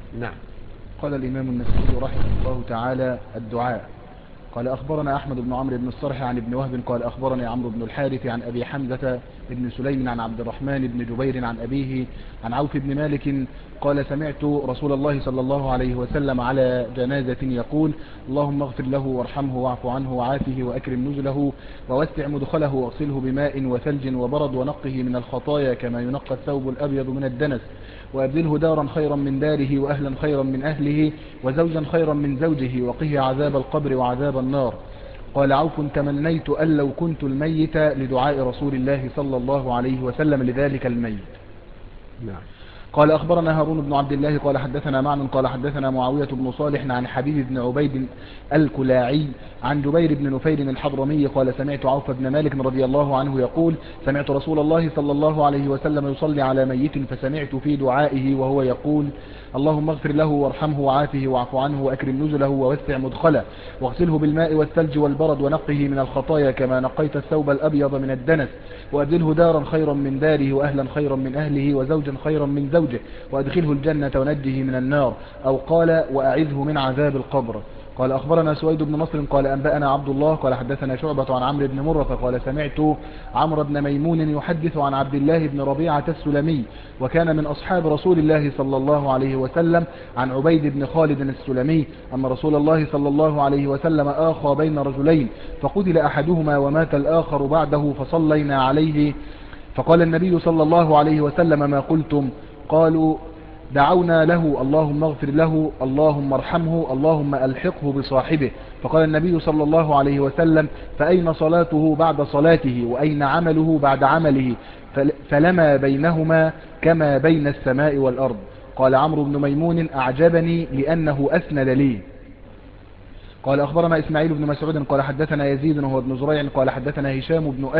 نعم. قال الإمام النسائي رحمه الله تعالى: الدعاء. قال أخبرنا أحمد بن عمرو بن الصرح عن ابن وهب قال أخبرني عمرو بن الحارث عن أبي حمزة بن سليم عن عبد الرحمن بن جبير عن أبيه عن عوف بن مالك قال: سمعت رسول الله صلى الله عليه وسلم على جنازة يقول: اللهم اغفر له وارحمه واعف عنه وعافه وأكرم نزله ووسع مدخله واغسله بماء وثلج وبرد ونقه من الخطايا كما ينقى الثوب الأبيض من الدنس وأبدله دارا خيرا من داره وأهلا خيرا من أهله وزوجا خيرا من زوجه وقه عذاب القبر وعذاب النار. قال عوف: تمنيت أن لو كنت الميت لدعاء رسول الله صلى الله عليه وسلم لذلك الميت. نعم. قال أخبرنا هارون بن عبد الله قال حدثنا معن قال حدثنا معاوية بن صالح عن حبيب بن عبيد الكلاعي عن جبير بن نفير الحضرمي قال: سمعت عوف بن مالك رضي الله عنه يقول: سمعت رسول الله صلى الله عليه وسلم يصلي على ميت فسمعت في دعائه وهو يقول: اللهم اغفر له وارحمه وعافه واعف عنه وأكرم نزله ووسع مدخله واغسله بالماء والثلج والبرد ونقه من الخطايا كما نقيت الثوب الأبيض من الدنس وأبدله دارا خيرا من داره وأهلا خيرا من أهله وزوجا خيرا من زوجه وأدخله الجنة ونجه من النار. أو قال: وأعذه من عذاب القبر. قال أخبرنا سويد بن نصر قال أنبأنا عبد الله قال حدثنا شعبة عن عمرو بن مرة قال: سمعت عمرو بن ميمون يحدث عن عبد الله بن ربيعة السلمي وكان من أصحاب رسول الله صلى الله عليه وسلم عن عبيد بن خالد السلمي أن رسول الله صلى الله عليه وسلم آخى بين رجلين فقتل أحدهما ومات الآخر بعده فصلينا عليه فقال النبي صلى الله عليه وسلم: ما قلتم؟ قالوا: دعونا له اللهم اغفر له اللهم ارحمه اللهم ألحقه بصاحبه. فقال النبي صلى الله عليه وسلم: فأين صلاته بعد صلاته وأين عمله بعد عمله؟ فلما بينهما كما بين السماء والأرض. قال عمرو بن ميمون: أعجبني لأنه أسند لي. قال أخبرنا إسماعيل بن مسعود قال حدثنا يزيد وهو ابن زريع قال حدثنا هشام بن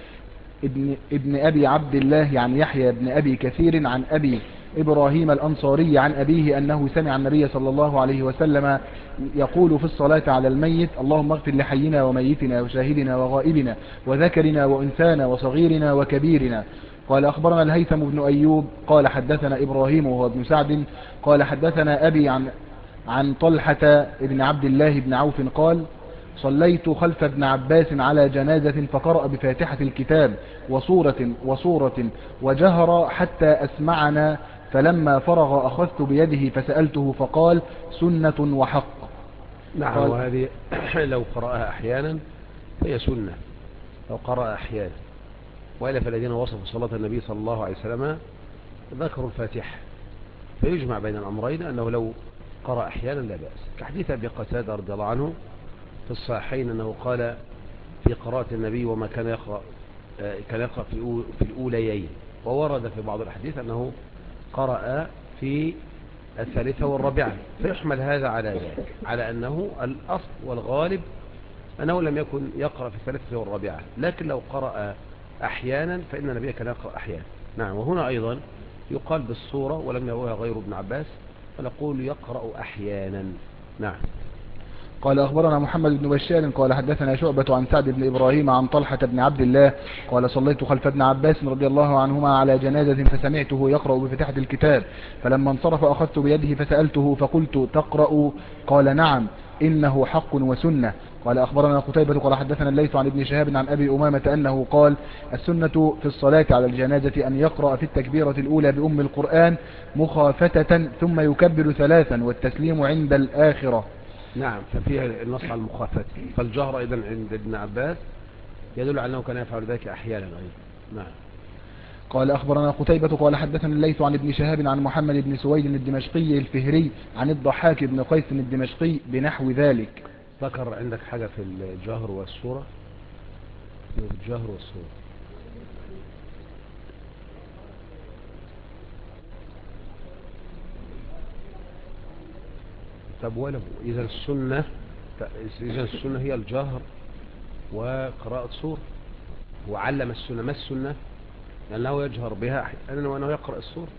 ابن أبي عبد الله عن يحيى بن أبي كثير عن أبي إبراهيم الأنصاري عن أبيه أنه سمع النبي صلى الله عليه وسلم يقول في الصلاة على الميت: اللهم اغفر لحينا وميتنا وشاهدنا وغائبنا وذكرنا وأنثانا وصغيرنا وكبيرنا. قال أخبرنا الهيثم بن أيوب قال حدثنا إبراهيم وهو ابن سعد قال حدثنا أبي عن طلحة بن عبد الله بن عوف قال: صليت خلف ابن عباس على جنازة فقرأ بفاتحة الكتاب وصورة وجهر حتى أسمعنا فلما فرغ أخذت بيده فسألته فقال: سنة وحق. نعم. قال: وهذه لو قرأها أحيانا فهي سنة، لو قرأ أحيانا، وإلا فالذين وصفوا صلاة النبي صلى الله عليه وسلم ذكروا الفاتحة، فيجمع بين الأمرين أنه لو قرأ أحيانا لا بأس، كحديث أبي قتادة رضي الله عنه في الصحيحين أنه قال في قراءة النبي وما كان يقرأ في الأوليين، وورد في بعض الأحاديث أنه قرأ في الثالثة والرابعة، فيحمل هذا على ذلك، على أنه الأصل والغالب أنه لم يكن يقرأ في الثالثة والرابعة، لكن لو قرأ أحيانا فإن النبي كان يقرأ أحيانا. نعم. وهنا أيضا يقال بالصورة ولم يروها غير ابن عباس، فنقول يقرأ أحيانا. نعم. قال أخبرنا محمد بن بشار قال حدثنا شعبة عن سعد بن إبراهيم عن طلحة بن عبد الله قال: صليت خلف ابن عباس رضي الله عنهما على جنازة فسمعته يقرأ بفتحة الكتاب فلما انصرف أخذت بيده فسألته فقلت: تقرأ؟ قال: نعم، إنه حق وسنة. قال أخبرنا قتيبة قال حدثنا الليث عن ابن شهاب عن أبي أمامة أنه قال: السنة في الصلاة على الجنازة أن يقرأ في التكبيرة الأولى بأم القرآن مخافتة ثم يكبر ثلاثا والتسليم عند الآخرة. نعم. ففيها النص على المخافة، فالجهر أيضا عند ابن عباس يدل على أنه كان يفعل ذلك أحيانا أيضا. نعم. قال أخبرنا قتيبة قال حدثنا الليث عن ابن شهاب عن محمد بن سويد الدمشقي الفهري عن الضحاك بن قيس الدمشقي بنحو ذلك. ذكر عندك حاجة في الجهر والسورة؟ الجهر والسورة. طب ولو إذا السنة هي الجهر وقراءة سورة، وعلم السنة ما السنة؟ لأنه يجهر بها أحيانا وأنه يقرأ السورة.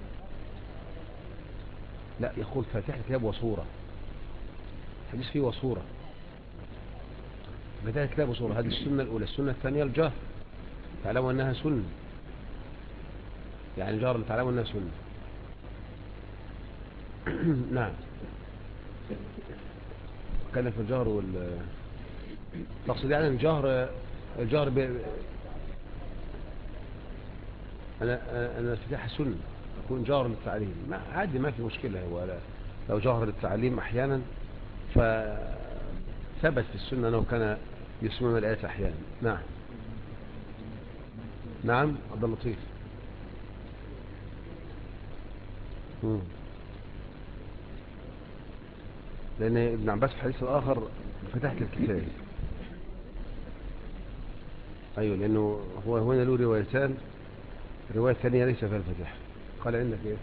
لا، يقول فاتحة كتاب وسورة، حديث فيه وسورة، فاتحة كتاب وسورة، هذه السنة الأولى. السنة الثانية الجهر، تعلموا أنها سنة، يعني الجهر اللي تعلموا أنها سنة. نعم. كان في الجهر تقصد يعني الجهر انا افتتاح سنة يكون جهر للتعليم، ما عادي، ما في مشكلة. هو لو جهر للتعليم احيانا فثبت في السنة انه كان يسمعون الآيات احيانا. نعم. نعم عبد اللطيف. مم. لان ابن عباس في الحديث الاخر فتحت الكتاب. ايوه، لانه هو هنا له روايتان، الرواية الثانية ليس فيها الفتح. قال عندك ايه؟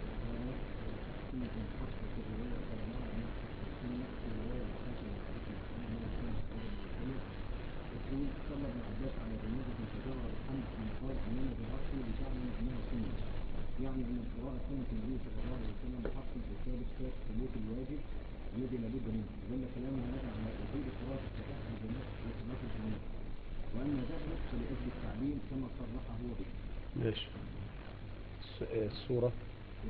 يعني ان القراءة سنة النبي صلى الله عليه وسلم بحق الكتاب الشاك ثبوت الواجب الذي لابد منه، دل كلامه هذا على وجود قراءة الفتح لجماعة صلاة الجماعة، واما ذلك فلأجل التعليم كما صرح هو به. ماشي. الصورة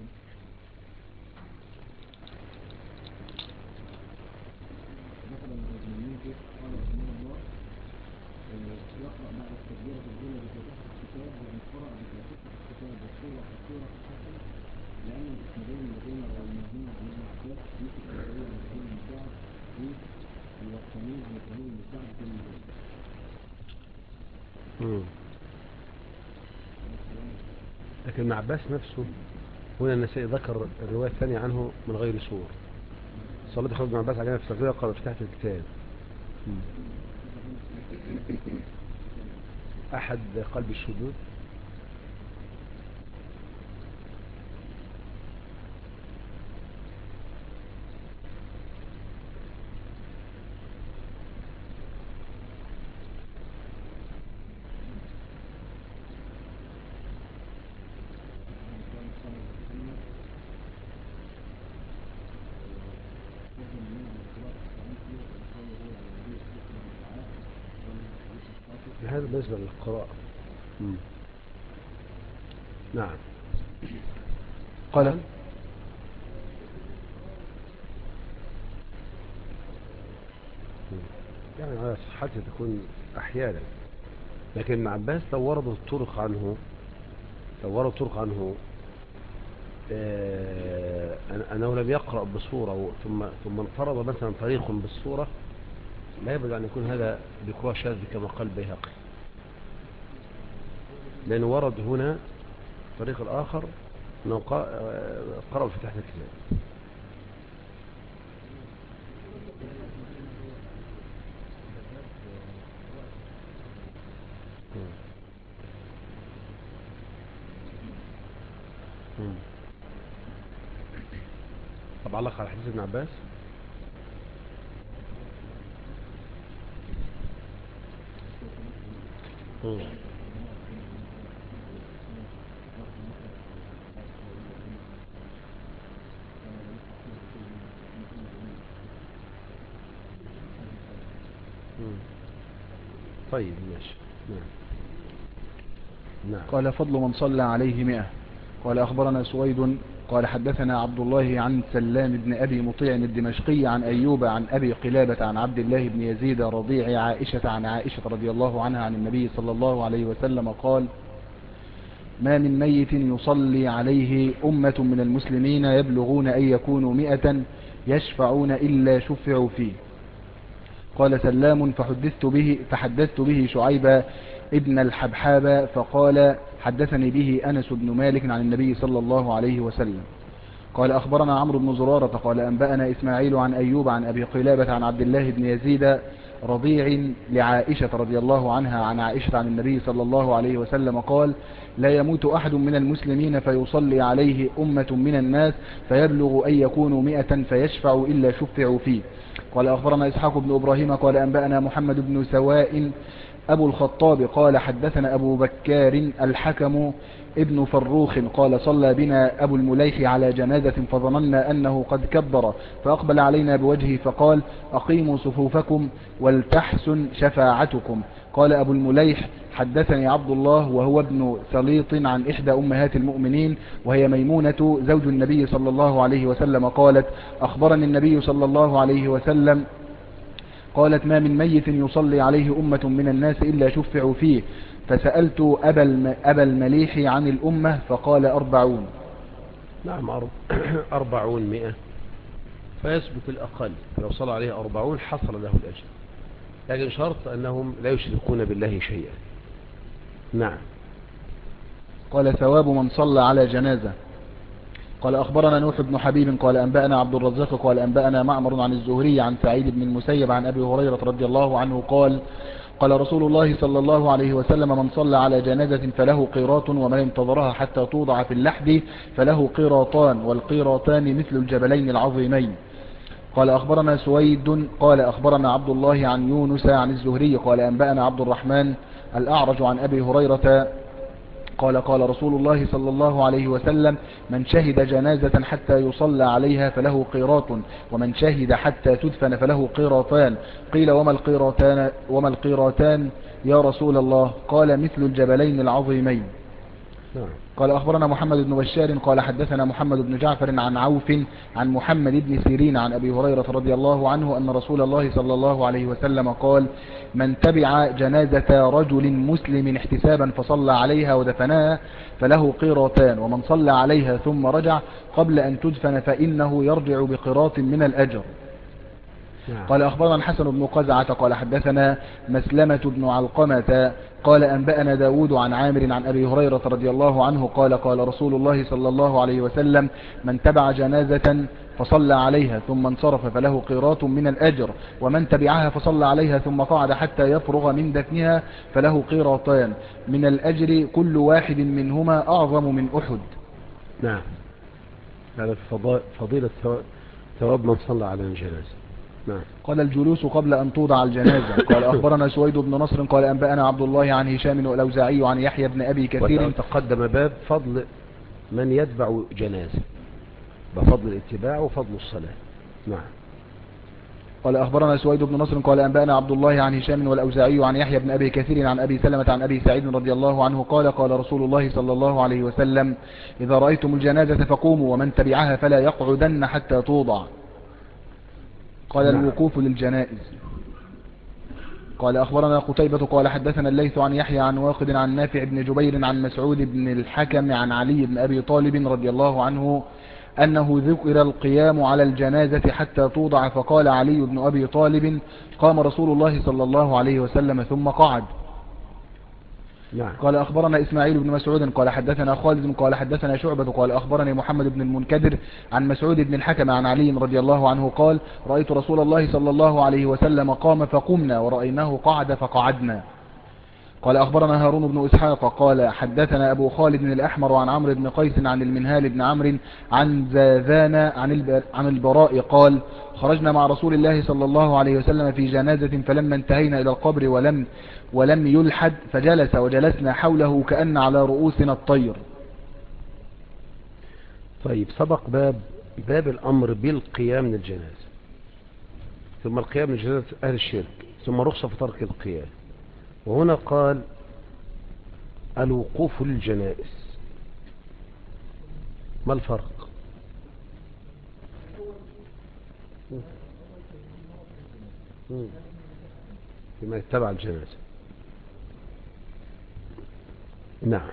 ذكر المؤمنين قال رحمه الله يقرأ بعد التكبيرة الأولى بفتحة الكتاب، وإن قرأ بفتحة الكتاب والصورة قصيرة حسن، لأن الإسنادين الذين رويناهما عن ابن عباس في التكبيرية عن إبراهيم بن سعد في الوقتانين عن إبراهيم بن سعد في المدينة. لكن ابن عباس نفسه هنا النسائي ذكر الرواية الثانية عنه من غير سور. صلاة خالد بن عباس علينا في التغذية قال فتحت الكتاب. أحد قلب الشذوذ. هذا بالنسبة للقراءة. نعم. قال نعم. يعني على صحته تكون أحيانا، لكن ابن عباس لو وردوا الطرق عنه أنه لم يقرأ بصورة ثم انفرد مثلا طريق بالصورة، لا يبدو أن يكون هذا ذكوى شاذ كما قال البيهقي، لأنه ورد هنا الطريق الآخر أنه قرأ فتحت الكتاب. طب علق على حديث ابن عباس. طيب ماشي. نعم. قال فضل من صلى عليه 100. قال أخبرنا سويد قال حدثنا عبد الله عن سلام بن أبي مطيع الدمشقي عن أيوب عن أبي قلابة عن عبد الله بن يزيد رضيع عائشة عن عائشة رضي الله عنها عن النبي صلى الله عليه وسلم قال: ما من ميت يصلي عليه أمة من المسلمين يبلغون أن يكونوا 100 يشفعون إلا شفعوا فيه. قال سلام فحدثت به شعيب ابن الحبحاب فقال حدثني به أنس بن مالك عن النبي صلى الله عليه وسلم. قال أخبرنا عمرو بن زرارة قال أنبأنا إسماعيل عن أيوب عن أبي قلابة عن عبد الله بن يزيد رضيع لعائشة رضي الله عنها عن عائشة عن النبي صلى الله عليه وسلم قال: لا يموت أحد من المسلمين فيصلي عليه أمة من الناس فيبلغ أن يكونوا 100 فيشفع إلا شفعوا فيه. قال أخبرنا إسحاق بن إبراهيم قال أنبأنا محمد بن سواء أبو الخطاب قال حدثنا أبو بكار الحكم ابن فروخ قال صلى بنا أبو المليح على جنازة فظننا أنه قد كبر فأقبل علينا بوجهه فقال أقيموا صفوفكم ولتحسن شفاعتكم. قال أبو المليح حدثني عبد الله وهو ابن سليط عن إحدى أمهات المؤمنين وهي ميمونة زوج النبي صلى الله عليه وسلم قالت أخبرني النبي صلى الله عليه وسلم قالت ما من ميت يصلي عليه أمة من الناس إلا شفعوا فيه فسألت أبا المليح عن الأمة فقال 40. نعم 40 100 فيثبت الأقل لو صلى عليه 40 حصل له الأجر، لكن شرط أنهم لا يشركون بالله شيئا. نعم. قال ثواب من صلى على جنازة. قال أخبرنا نوح بن حبيب قال أنبأنا عبد الرزاق قال أنبأنا معمر عن الزهري عن سعيد بن المسيب عن أبي هريرة رضي الله عنه قال قال رسول الله صلى الله عليه وسلم من صلى على جنازة فله قيراط ومن انتظرها حتى توضع في اللحد فله قيراطان والقيراطان مثل الجبلين العظيمين. قال أخبرنا سويد قال أخبرنا عبد الله عن يونس عن الزهري قال أنبأنا عبد الرحمن الأعرج عن أبي هريرة قال قال رسول الله صلى الله عليه وسلم من شهد جنازة حتى يصلى عليها فله قيراط ومن شهد حتى تدفن فله قيراطان. قيل وما القيراطان يا رسول الله؟ قال مثل الجبلين العظيمين. قال أخبرنا محمد بن بشار قال حدثنا محمد بن جعفر عن عوف عن محمد بن سيرين عن أبي هريرة رضي الله عنه أن رسول الله صلى الله عليه وسلم قال من تبع جنازة رجل مسلم احتسابا فصلى عليها ودفنها فله قيراطان ومن صلى عليها ثم رجع قبل أن تدفن فإنه يرجع بقيراط من الأجر. قال أخبرنا الحسن بن قزعة قال حدثنا مسلمة بن علقمة قال أنبأنا داود عن عامر عن أبي هريرة رضي الله عنه قال قال رسول الله صلى الله عليه وسلم من تبع جنازة فصلى عليها ثم انصرف فله قيراط من الأجر ومن تبعها فصلى عليها ثم قعد حتى يفرغ من دفنها فله قيراطان من الأجر كل واحد منهما أعظم من أحد. نعم. هذا فضيلة ثواب من صلى على الجنازة. نعم. قال الجلوس قبل أن توضع الجنازة. قال أخبرنا سويد بن نصر قال أنبأنا عبد الله عن هشام والأوزاعي عن يحيى بن أبي كثير. وتقدم باب فضل من يتبع جنازة بفضل الاتباع وفضل الصلاة. نعم. قال أخبرنا سويد بن نصر قال أنبأنا عبد الله عن هشام والأوزاعي عن يحيى بن أبي كثير عن أبي سلمة عن أبي سعيد رضي الله عنه قال قال رسول الله صلى الله عليه وسلم إذا رأيتم الجنازة فقوموا ومن تبعها فلا يقعدن حتى توضع. قال الوقوف للجنائز. قال أخبرنا قتيبة قال حدثنا الليث عن يحيى عن واقد عن نافع بن جبير عن مسعود بن الحكم عن علي بن أبي طالب رضي الله عنه أنه ذكر القيام على الجنازة حتى توضع فقال علي بن أبي طالب قام رسول الله صلى الله عليه وسلم ثم قعد. نعم. قال أخبرنا إسماعيل بن مسعود قال حدثنا خالد قال حدثنا شعبة قال أخبرني محمد بن المنكدر عن مسعود بن الحكم عن علي رضي الله عنه قال رأيت رسول الله صلى الله عليه وسلم قام فقمنا ورأيناه قعد فقعدنا. قال أخبرنا هارون بن إسحاق قال حدثنا أبو خالد الأحمر عن عمرو بن قيس عن المنهال بن عمرو عن زاذان عن البراء قال خرجنا مع رسول الله صلى الله عليه وسلم في جنازة فلما انتهينا إلى القبر ولم يلحد فجلس وجلسنا حوله كأن على رؤوسنا الطير. طيب سبق باب الأمر بالقيام للجنازة ثم القيام لجنازة أهل الشرك ثم رخصة في ترك القيام، وهنا قال الوقوف للجنائز. ما الفرق؟ بما يتبع الجنازة. نعم.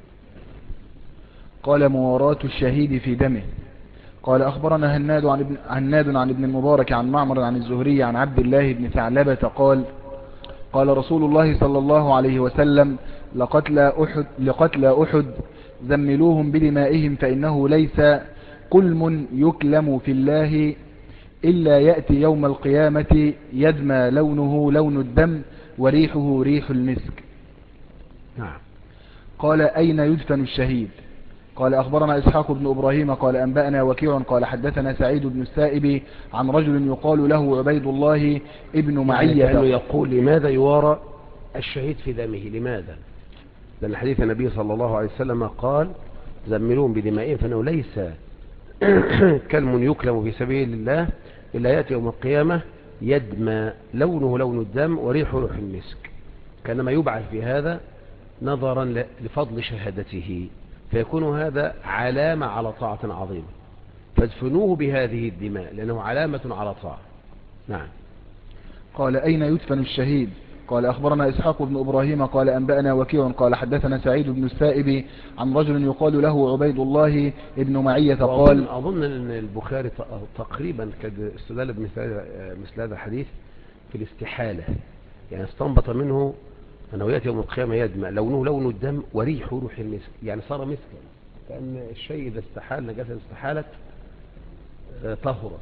قال مواراة الشهيد في دمه. قال أخبرنا هناد عن ابن المبارك عن معمر عن الزهري عن عبد الله بن ثعلبة قال رسول الله صلى الله عليه وسلم لقتل أحد زملوهم بدمائهم فإنه ليس كلم يكلم في الله إلا يأتي يوم القيامة يدمى لونه لون الدم وريحه ريح المسك. نعم. قال أين يدفن الشهيد؟ قال أخبرنا إسحاق بن إبراهيم قال أنبأنا وكيع قال حدثنا سعيد بن السائب عن رجل يقال له عبيد الله ابن معية. كانه يقول لماذا يوارى الشهيد في دمه. لماذا؟ لأن حديث النبي صلى الله عليه وسلم قال زملوهم بدمائهم فإنه ليس كلم يكلم في سبيل الله إلا يأتي يوم القيامة يدمى لونه لون الدم وريح روح المسك، كانما يبعث في هذا نظرا لفضل شهادته، فيكون هذا علامة على طاعة عظيمة، فادفنوه بهذه الدماء لأنه علامة على طاعة. نعم. قال أين يدفن الشهيد؟ قال أخبرنا إسحاق بن إبراهيم قال أنبأنا وكيع قال حدثنا سعيد بن السائب عن رجل يقال له عبيد الله ابن معية قال أظن أن البخاري تقريبا كان استدل مثل هذا الحديث في الاستحالة، يعني استنبط منه أنه يأتي يوم القيامة يدمع لونه لون الدم وريح روح المسك، يعني صار مسكا، لأن الشيء إذا استحال نجاسة استحالت طهرت،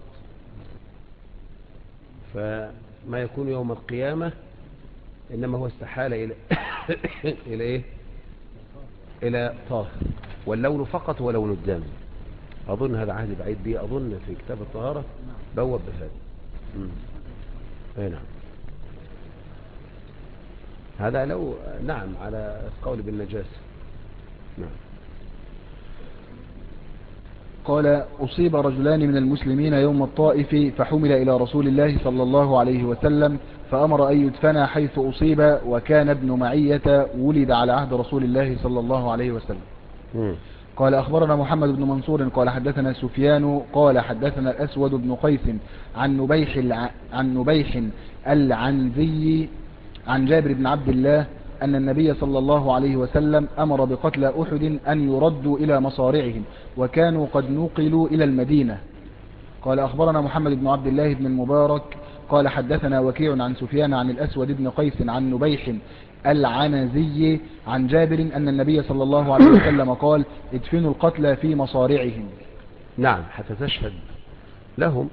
فما يكون يوم القيامة إنما هو استحالة إلى إلى إيه؟ إلى طاهر، واللون فقط هو لون الدم. أظن هذا عهد بعيد به، أظن في كتاب الطهارة بوب بهذا. أي نعم. هذا لو نعم على قول بالنجاسة. نعم. قال أصيب رجلان من المسلمين يوم الطائف فحمل إلى رسول الله صلى الله عليه وسلم فأمر أن يدفن حيث أصيب، وكان ابن معية ولد على عهد رسول الله صلى الله عليه وسلم. قال أخبرنا محمد بن منصور قال حدثنا سفيان قال حدثنا الأسود بن قيس عن نبيح العنزي عن جابر بن عبد الله أن النبي صلى الله عليه وسلم أمر بقتل أحد أن يردوا إلى مصارعهم، وكانوا قد نقلوا إلى المدينة. قال أخبرنا محمد بن عبد الله بن المبارك قال حدثنا وكيع عن سفيان عن الأسود بن قيس عن نبيح العنزي عن جابر أن النبي صلى الله عليه وسلم قال ادفنوا القتلى في مصارعهم. نعم، حتى تشهد لهم،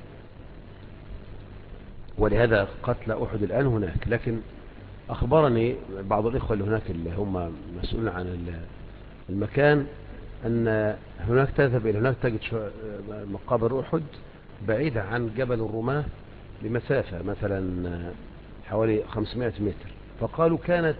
ولهذا قتل أحد الآن هناك. لكن أخبرني بعض الإخوة اللي هناك اللي هم مسؤولين عن المكان أن هناك تذهب إلى هناك تجد مقابر أحد بعيدة عن جبل الرماة بمسافة مثلا حوالي 500 متر، فقالوا كانت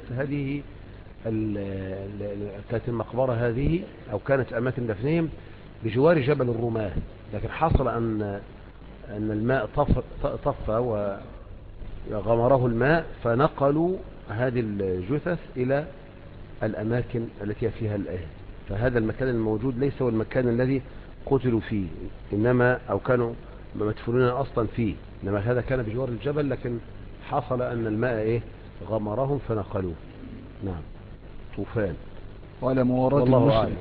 المقبرة هذه أو كانت أماكن دفنهم بجوار جبل الرماة، لكن حصل أن الماء طفى وغمره الماء، فنقلوا هذه الجثث إلى الأماكن التي فيها الآن. فهذا المكان الموجود ليس هو المكان الذي قتلوا فيه، إنما أو كانوا مدفونين أصلا فيه، إنما هذا كان بجوار الجبل، لكن حصل أن الماء غمرهم فنقلوه. نعم. طوفان. قال مواراة والله أعلم.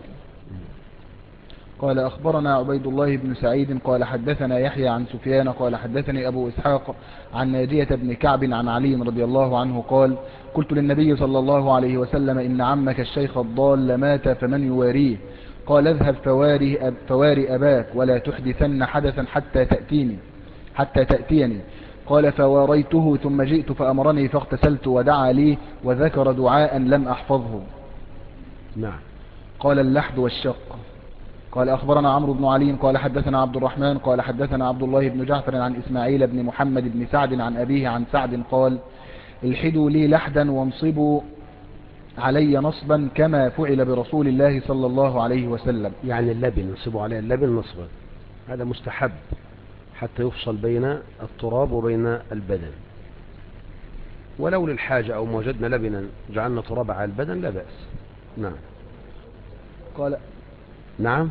قال أخبرنا عبيد الله بن سعيد قال حدثنا يحيى عن سفيان قال حدثني أبو إسحاق عن نادية بن كعب عن علي رضي الله عنه قال قلت للنبي صلى الله عليه وسلم إن عمك الشيخ الضال مات فمن يواريه؟ قال اذهب فواري أباك ولا تحدثن حدثا حتى تأتيني. قال فواريته ثم جئت فأمرني فاغتسلت ودعا لي وذكر دعاء لم أحفظه. نعم. قال اللحد والشق. قال أخبرنا عمرو بن علي قال حدثنا عبد الرحمن قال حدثنا عبد الله بن جعفر عن إسماعيل بن محمد بن سعد عن أبيه عن سعد قال الحدوا لي لحدا وانصبوا علي نصبا كما فعل برسول الله صلى الله عليه وسلم. يعني اللبن نصبوا عليه اللبن نصبا، هذا مستحب حتى يفصل بين التراب وبين البدن، ولو للحاجة أو وجدنا لبنا جعلنا تراب على البدن لا بأس. نعم. قال نعم.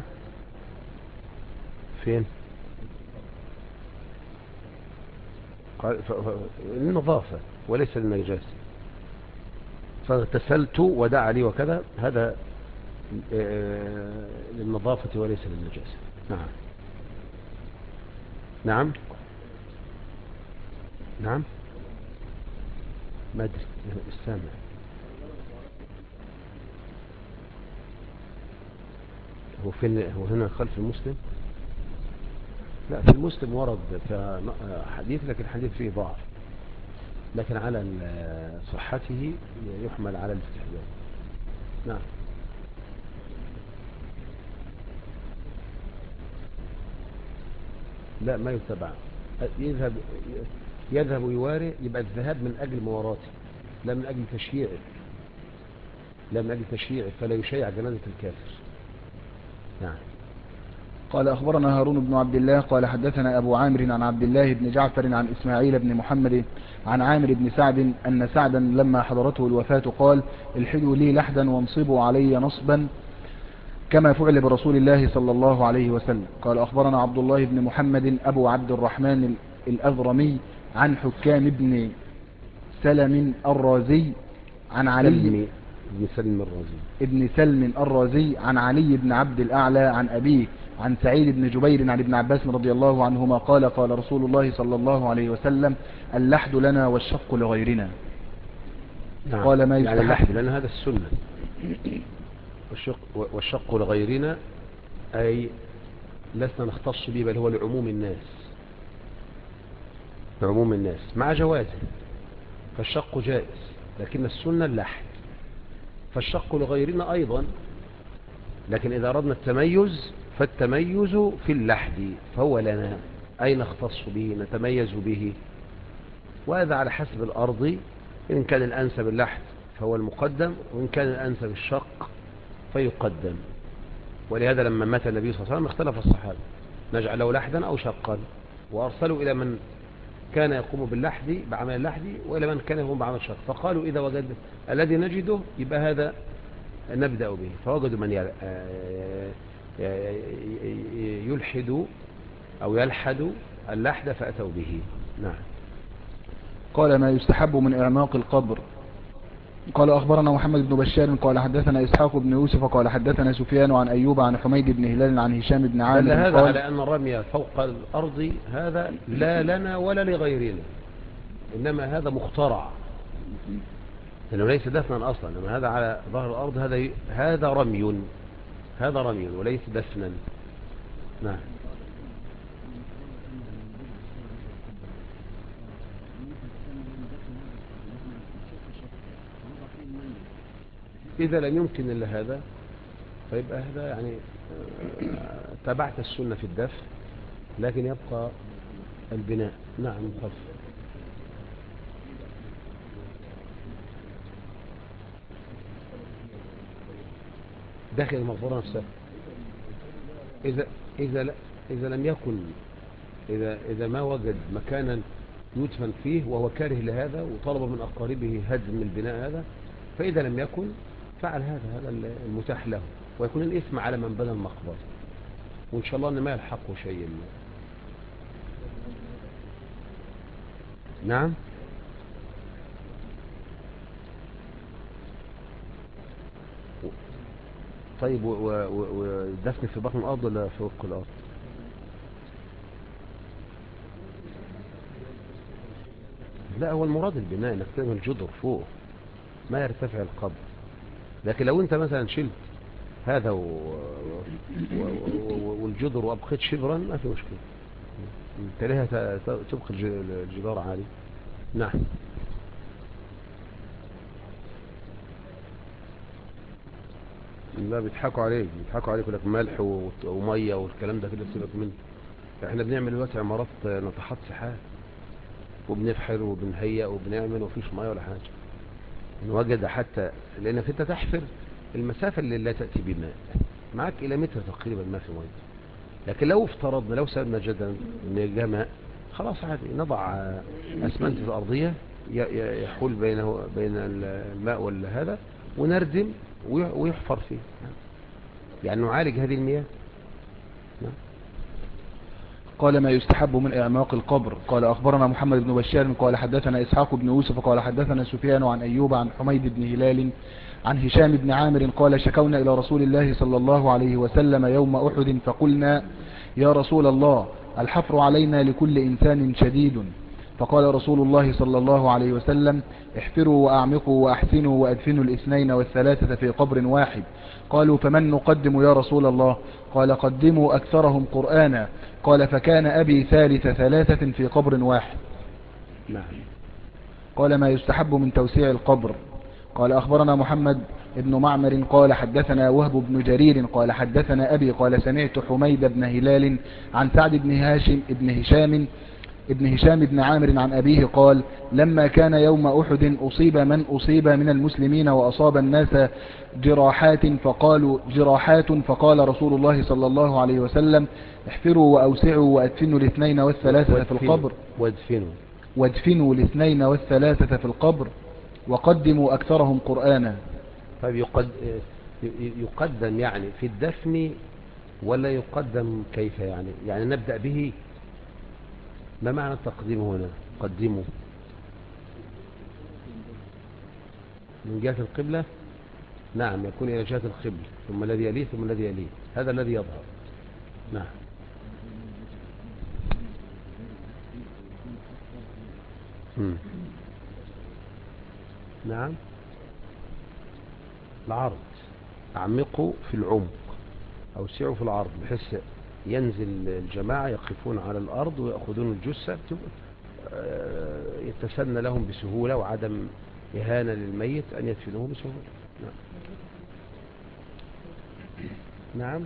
فين؟ قال النظافة وليس للنجاسة. فاغتسلت ودعا لي وكذا، هذا للنظافة وليس للنجاسة. نعم. نعم. نعم. ما أدري السامع. هو فين؟ هو هنا خلف المسلم؟ لا، في المسلم ورد في حديث، لكن الحديث فيه ضعف، لكن على صحته يحمل على الاستحباب. نعم. لا، ما يتبع. يذهب يواري، يبقى الذهاب من أجل مواراته، لا من أجل تشييعه، لا من أجل تشييعه، فلا يشيع جنازة الكافر. نعم. قال أخبرنا هارون بن عبد الله قال حدثنا أبو عامر عن عبد الله بن جعفر عن إسماعيل بن محمد عن عامر بن سعد أن سعدا لما حضرته الوفاة قال الحدوا لي لحدا وانصبوا علي نصبا كما فعل برسول الله صلى الله عليه وسلم. قال أخبرنا عبد الله بن محمد أبو عبد الرحمن الأذرمي عن حكام بن سلم الرازي عن علي ابن سلم الرازي ابن سلم الرازي عن علي بن عبد الأعلى عن أبيه عن سعيد بن جبير عن ابن عباس رضي الله عنهما قال قال رسول الله صلى الله عليه وسلم اللحد لنا والشق لغيرنا. نعم. قال ما يعني يستحق اللحد لنا هذا السنة، والشق لغيرنا أي لسنا نختص به، بل هو لعموم الناس، لعموم الناس مع جوازه، فالشق جائز، لكن السنة اللحد. فالشق لغيرنا أيضا، لكن إذا أردنا التميز فالتميز في اللحد، فهو لنا أي نختص به نتميز به، وهذا على حسب الأرض، إن كان الأنسب اللحد فهو المقدم، وإن كان الأنسب الشق فيقدم. ولهذا لما مات النبي صلى الله عليه وسلم اختلف الصحابة نجعل له لحدا أو شقا، وأرسلوا إلى من كان يقوم باللحد بعمل اللحد وإلى من كان يقوم بعمل الشق، فقالوا إذا وجد الذي نجده يبقى هذا نبدأ به، فوجدوا من يلحد أو يلحد اللحد فأتوا به. نعم. قال ما يستحب من إعماق القبر. قال أخبرنا محمد بن بشار قال حدثنا إسحاق بن يوسف قال حدثنا سفيان عن أيوب عن حميد بن هلال عن هشام بن عامر هذا قال على أن الرمي فوق الأرض هذا لا لنا ولا لغيرنا، إنما هذا مخترع، لأنه ليس دفنا أصلا، إنما هذا على ظهر الأرض، هذا رمي، هذا رمي وليس دفنا. نعم. إذا لم يمكن إلا هذا فيبقى هذا يعني تبعت السنة في الدفن، لكن يبقى البناء. نعم مخف. داخل المقبرة نفسها، إذا لم يكن، إذا ما وجد مكانا يدفن فيه وهو كاره لهذا وطلب من أقاربه هدم البناء هذا، فإذا لم يكن فعل هذا المتاح له، ويكون الإثم على من بنى المقبرة، وإن شاء الله أن ما يلحقه شيء. نعم. طيب والدفن في بطن الأرض ولا فوق الأرض؟ لا، هو المراد البناء، انك تعمل جدر فوق ما يرتفع القبر. لكن لو انت مثلا شلت هذا والجدر وابقيت شبرا ما في مشكلة، انت ليه تبقي الجدار عالي. نعم. لا، بيضحكوا عليك يقول لك ملح وميه والكلام ده كده، سيبك منه. احنا بنعمل دلوقتي عمارات ناطحات سحاب، وبنفحر وبنهيئ وبنعمل ومفيش ميه ولا حاجه، نوجد حتى، لانك انت تحفر المسافه اللي لا تاتي بماء، معك الى متر تقريبا ما في ميه. لكن لو افترضنا، لو سألنا جدا ان جاء ماء، خلاص عادي نضع اسمنت الارضيه يحول بين الماء والهذا، ونردم ويحفر فيه، يعني نعالج هذه المياه. قال ما يستحب من إعماق القبر. قال أخبرنا محمد بن بشار قال حدثنا إسحاق بن يوسف قال حدثنا سفيان عن أيوب عن حميد بن هلال عن هشام بن عامر قال شكونا إلى رسول الله صلى الله عليه وسلم يوم أحد فقلنا يا رسول الله الحفر علينا لكل إنسان شديد، فقال رسول الله صلى الله عليه وسلم احفروا وأعمقوا وأحسنوا وأدفنوا الاثنين والثلاثة في قبر واحد. قالوا فمن نقدم يا رسول الله؟ قال قدموا أكثرهم قرآنا. قال فكان أبي ثالث ثلاثة في قبر واحد. نعم. قال ما يستحب من توسيع القبر. قال أخبرنا محمد ابن معمر قال حدثنا وهب بن جرير قال حدثنا أبي قال سمعت حميد بن هلال عن سعد بن هشام ابن هشام بن عامر عن أبيه قال لما كان يوم أحد أصيب من أصيب من المسلمين وأصاب الناس جراحات فقال رسول الله صلى الله عليه وسلم احفروا وأوسعوا وأدفنوا الاثنين والثلاثة في القبر وادفنوا الاثنين والثلاثة في القبر وقدموا أكثرهم قرآنا. طيب يقدم يعني في الدفن ولا يقدم كيف يعني نبدأ به؟ ما معنى التقديم هنا؟ قدموا من جهة القبلة، نعم، يكون إلى جهة القبلة ثم الذي يليه ثم الذي يليه، هذا الذي يظهر. نعم. نعم. العرض، أعمقوا في العمق، أوسعوا في العرض، بحيث ينزل الجماعة يقفون على الأرض ويأخذون الجثة، يتسنى لهم بسهولة وعدم إهانة للميت أن يدفنوه بسهولة. نعم.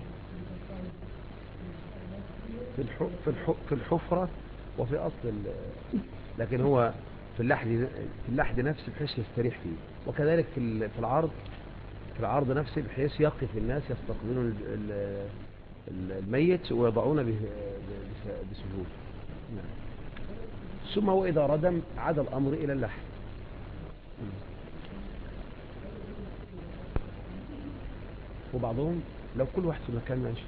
في الحفرة وفي أصل لكن هو في اللحد نفسه بحيث يستريح فيه، وكذلك في العرض نفسه بحيث يقف الناس يستقبلون الميت ويضعون بسهولة. نعم. ثم وإذا ردم عاد الأمر إلى اللحد. وبعضهم لو كل واحد في مكان ماشي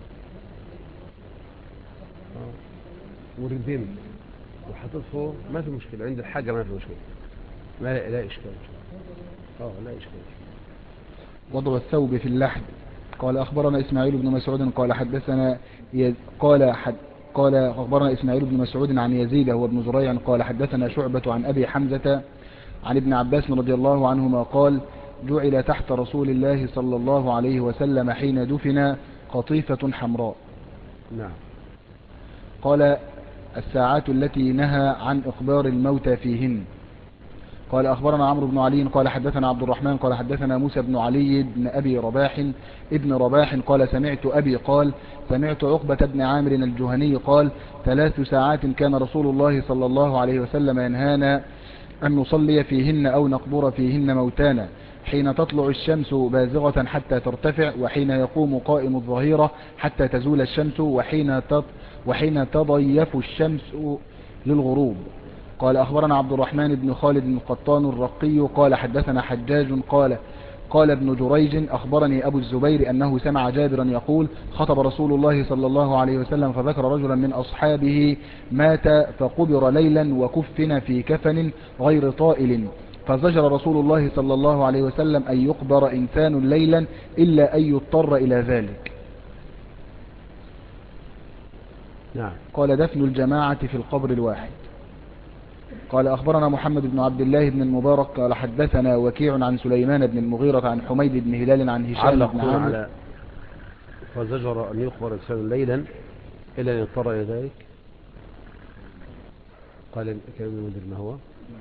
وردمت وحطيت فوق ما في مشكلة، عند الحاجة ما في مشكلة، لا إشكال. لا إشكال. وضع الثوب في اللحد. قال أخبرنا إسماعيل بن مسعود قال حدثنا قال أخبرنا إسماعيل بن مسعود عن يزيد هو ابن زريع قال حدثنا شعبة عن أبي حمزة عن ابن عباس رضي الله عنهما قال جعل تحت رسول الله صلى الله عليه وسلم حين دفن قطيفة حمراء. نعم. قال الساعات التي نهى عن إخبار الموتى فيهن. قال أخبرنا عمرو بن علي قال حدثنا عبد الرحمن قال حدثنا موسى بن علي بن أبي رباح قال سمعت أبي قال سمعت عقبة بن عامر الجهني قال 3 ساعات كان رسول الله صلى الله عليه وسلم ينهانا أن نصلي فيهن أو نقبر فيهن موتانا حين تطلع الشمس بازغة حتى ترتفع وحين يقوم قائم الظهيرة حتى تزول الشمس وحين تضيف الشمس للغروب. قال أخبرنا عبد الرحمن بن خالد القطان الرقي قال حدثنا حجاج قال ابن جريج أخبرني أبو الزبير أنه سمع جابرا يقول خطب رسول الله صلى الله عليه وسلم فذكر رجلا من أصحابه مات فقبر ليلا وكفن في كفن غير طائل فزجر رسول الله صلى الله عليه وسلم أن يقبر إنسان ليلا إلا أن يضطر إلى ذلك. نعم. قال دفن الجماعة في القبر الواحد. قال أخبرنا محمد بن عبد الله بن المبارك قال حدثنا وكيع عن سليمان بن المغيرة عن حميد بن هلال عن هشام بن عامر على فزجر أن يخبر إنسان ليلا إلا أن يضطر إلى ذلك. قال كلام المدير ما هو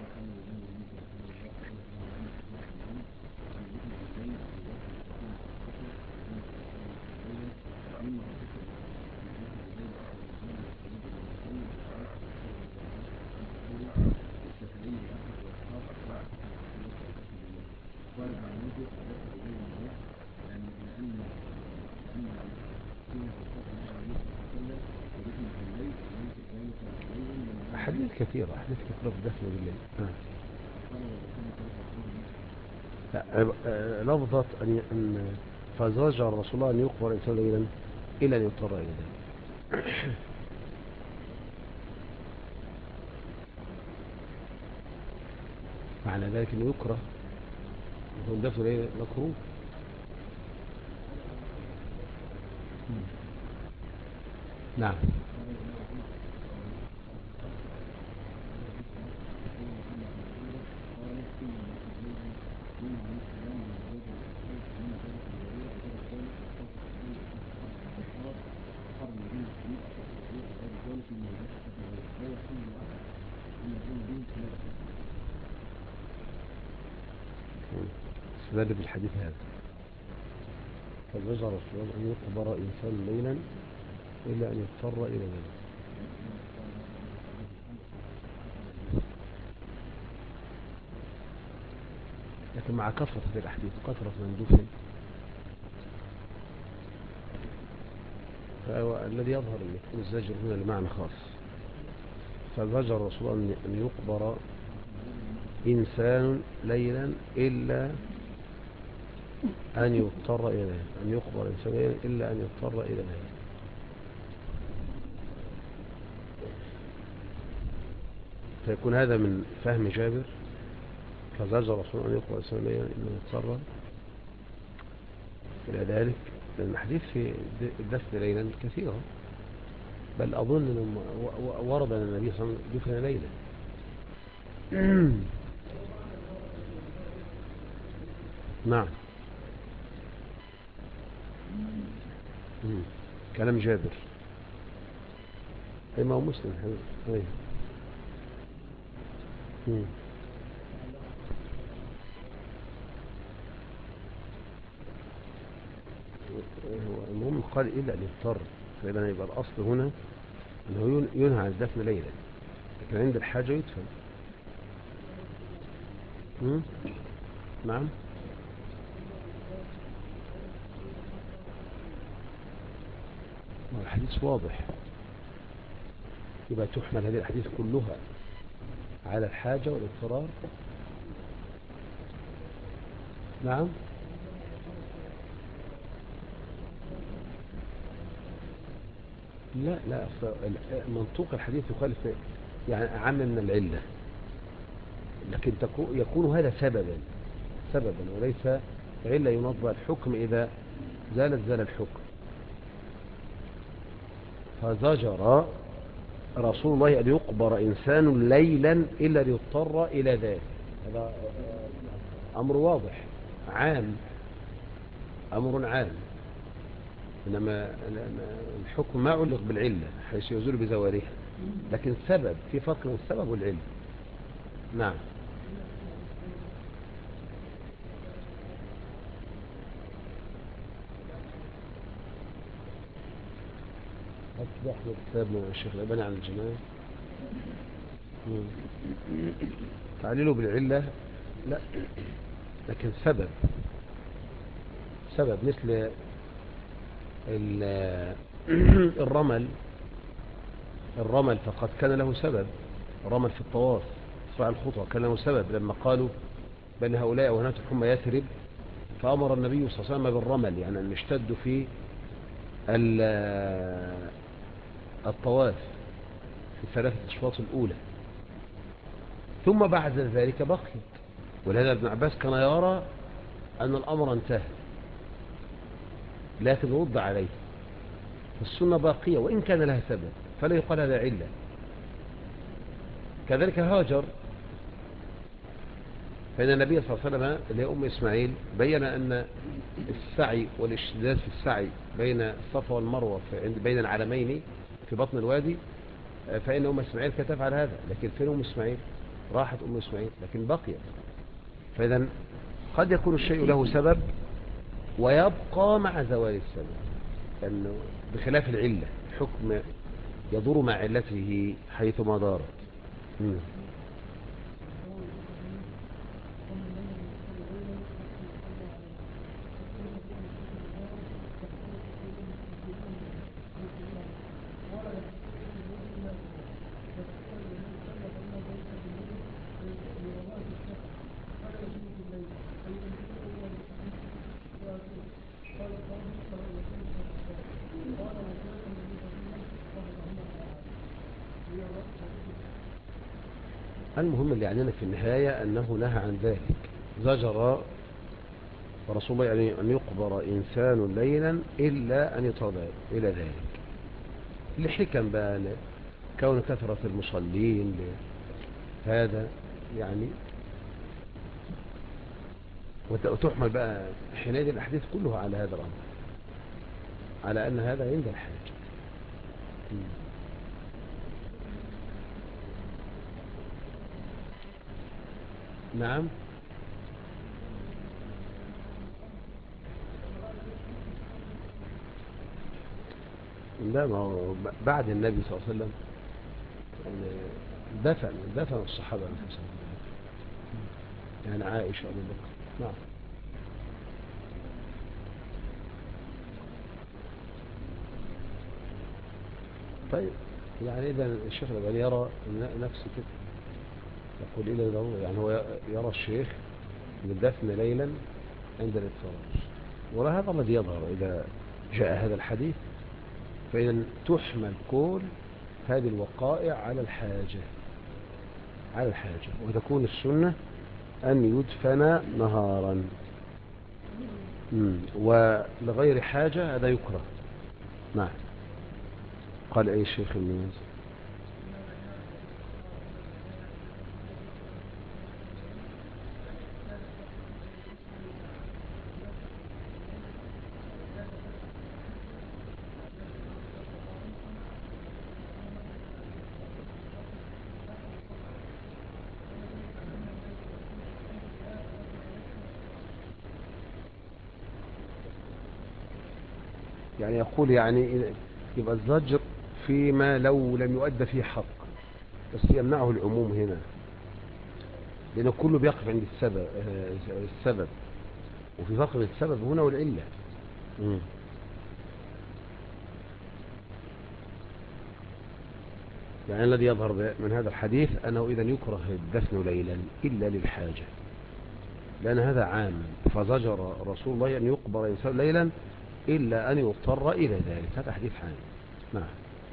أحاديث كثيرة في الدفن بالليل. لفظة أن فزجر رسول الله أن يقبر إنسان ليلا إلا أن يضطر إلى ذلك. معنى ذلك أنه يكره يكون دفن ليلا مكروه. نعم. استدل بالحديث هذا فزجر رسول الله أن يقبر إنسان ليلا إلا أن يضطر إلى ذلك. لكن مع كثرة الأحاديث وكثرة من دفن، فالذي يظهر أن يكون الزجر هنا لمعنى خاص. فزجر الرسول أن يقبر إنسان ليلا إلا أن يضطر إلى ذلك، أن يقبر إنسان ليلا إلا أن يضطر إلى ذلك. فيكون هذا من فهم جابر، فزجر الرسول أن يقبر إنسان ليلا إلا أن يضطر إلى ذلك، لأن الحديث في الدفن ليلا كثيرا، بل أظن أنه ورد أن النبي صلى الله عليه وسلم دفن ليلا. نعم. كلام جابر. أي ما هو مسلم. أي. المهم قال إلا أن يضطر، فإذا يبقى الأصل هنا أنه ينهى عن الدفن ليلا، لكن عند الحاجة يدفن. نعم. الحديث واضح، يبقى تحمل هذه الحديث كلها على الحاجة والاضطرار. نعم. لا منطوق الحديث يخالف، يعني أعم من العلة، لكن يكون هذا سببا وليس علة يناط بها الحكم. إذا زال الحكم. فزجر رسول الله أن يقبر إنسان ليلا إلا ليضطر إلى ذلك. هذا أمر واضح أمر عام، إنما الحكم ما علق بالعلة حيث يزول بزوالها، لكن سبب، في فرق بين السبب والعلة. نعم. أحمد كتاب من الشيخ الألباني عن الجنائز تعليله بالعلة لا، لكن سبب مثل الرمل فقد كان له سبب. الرمل في الطواف صاع الخطوة كان له سبب، لما قالوا بين هؤلاء وهنات حمى يثرب، فأمر النبي صلى الله عليه وسلم بالرمل، يعني أن يشتد في الطواف في الثلاثة أشواط الأولى، ثم بعد ذلك بقي. ولهذا ابن عباس كان يرى أن الأمر انتهى، لكن رد عليه، السنة باقية وإن كان لها سبب، فلا يقال هذا علة. كذلك هاجر، فإن النبي صلى الله عليه وسلم اللي هي أم إسماعيل بين أن السعي والاشتداد في السعي بين الصفا والمروة بين العلمين في بطن الوادي، فإن أم إسماعيل كانت تفعل هذا، لكن فين أم إسماعيل؟ راحت أم إسماعيل لكن بقيت. فإذا قد يكون الشيء له سبب ويبقى مع زوال السبب، أنه بخلاف العلة حكم يدور مع علته حيثما دارت. المهم اللي يعنينا في النهاية أنه نهى عن ذلك. زجر رسول الله يعني أن يقبر إنسان ليلا إلا أن يطرد إلى ذلك، لحكم بقى كون كثرة المصلين هذا يعني، وتحمل بقى حينئذ الأحاديث كلها على هذا الأمر، على أن هذا عند الحاج. نعم. لا، ما هو بعد النبي صلى الله عليه وسلم دفن الصحابة أنفسهم، يعني عائشة وأبو بكر نعم. طيب يعني إذا الشيخ الألباني يرى نفسه كده، يقول إلى ضرورة، يعني هو يرى الشيخ من الدفن ليلا عند الافتراش، ولا هذا الذي يظهر إذا جاء هذا الحديث. فإذا تحمل كل هذه الوقائع على الحاجة، على الحاجة، وتكون السنة أن يدفن نهارا. ولغير حاجة هذا يكره. نعم. قال أي شيخ المنز؟ يعني يقول يعني يبقى الزجر فيما لو لم يؤدى فيه حق، بس يمنعه العموم هنا، لأنه كله بيقف عند السبب، وفي فرق بين السبب هنا والعلة. يعني الذي يظهر من هذا الحديث أنه إذا يكره الدفن ليلا إلا للحاجة، لأن هذا عام، فزجر رسول الله أن يقبر إنسان ليلا إلا أن يضطر إلى ذلك. هذا حديث عام. نعم.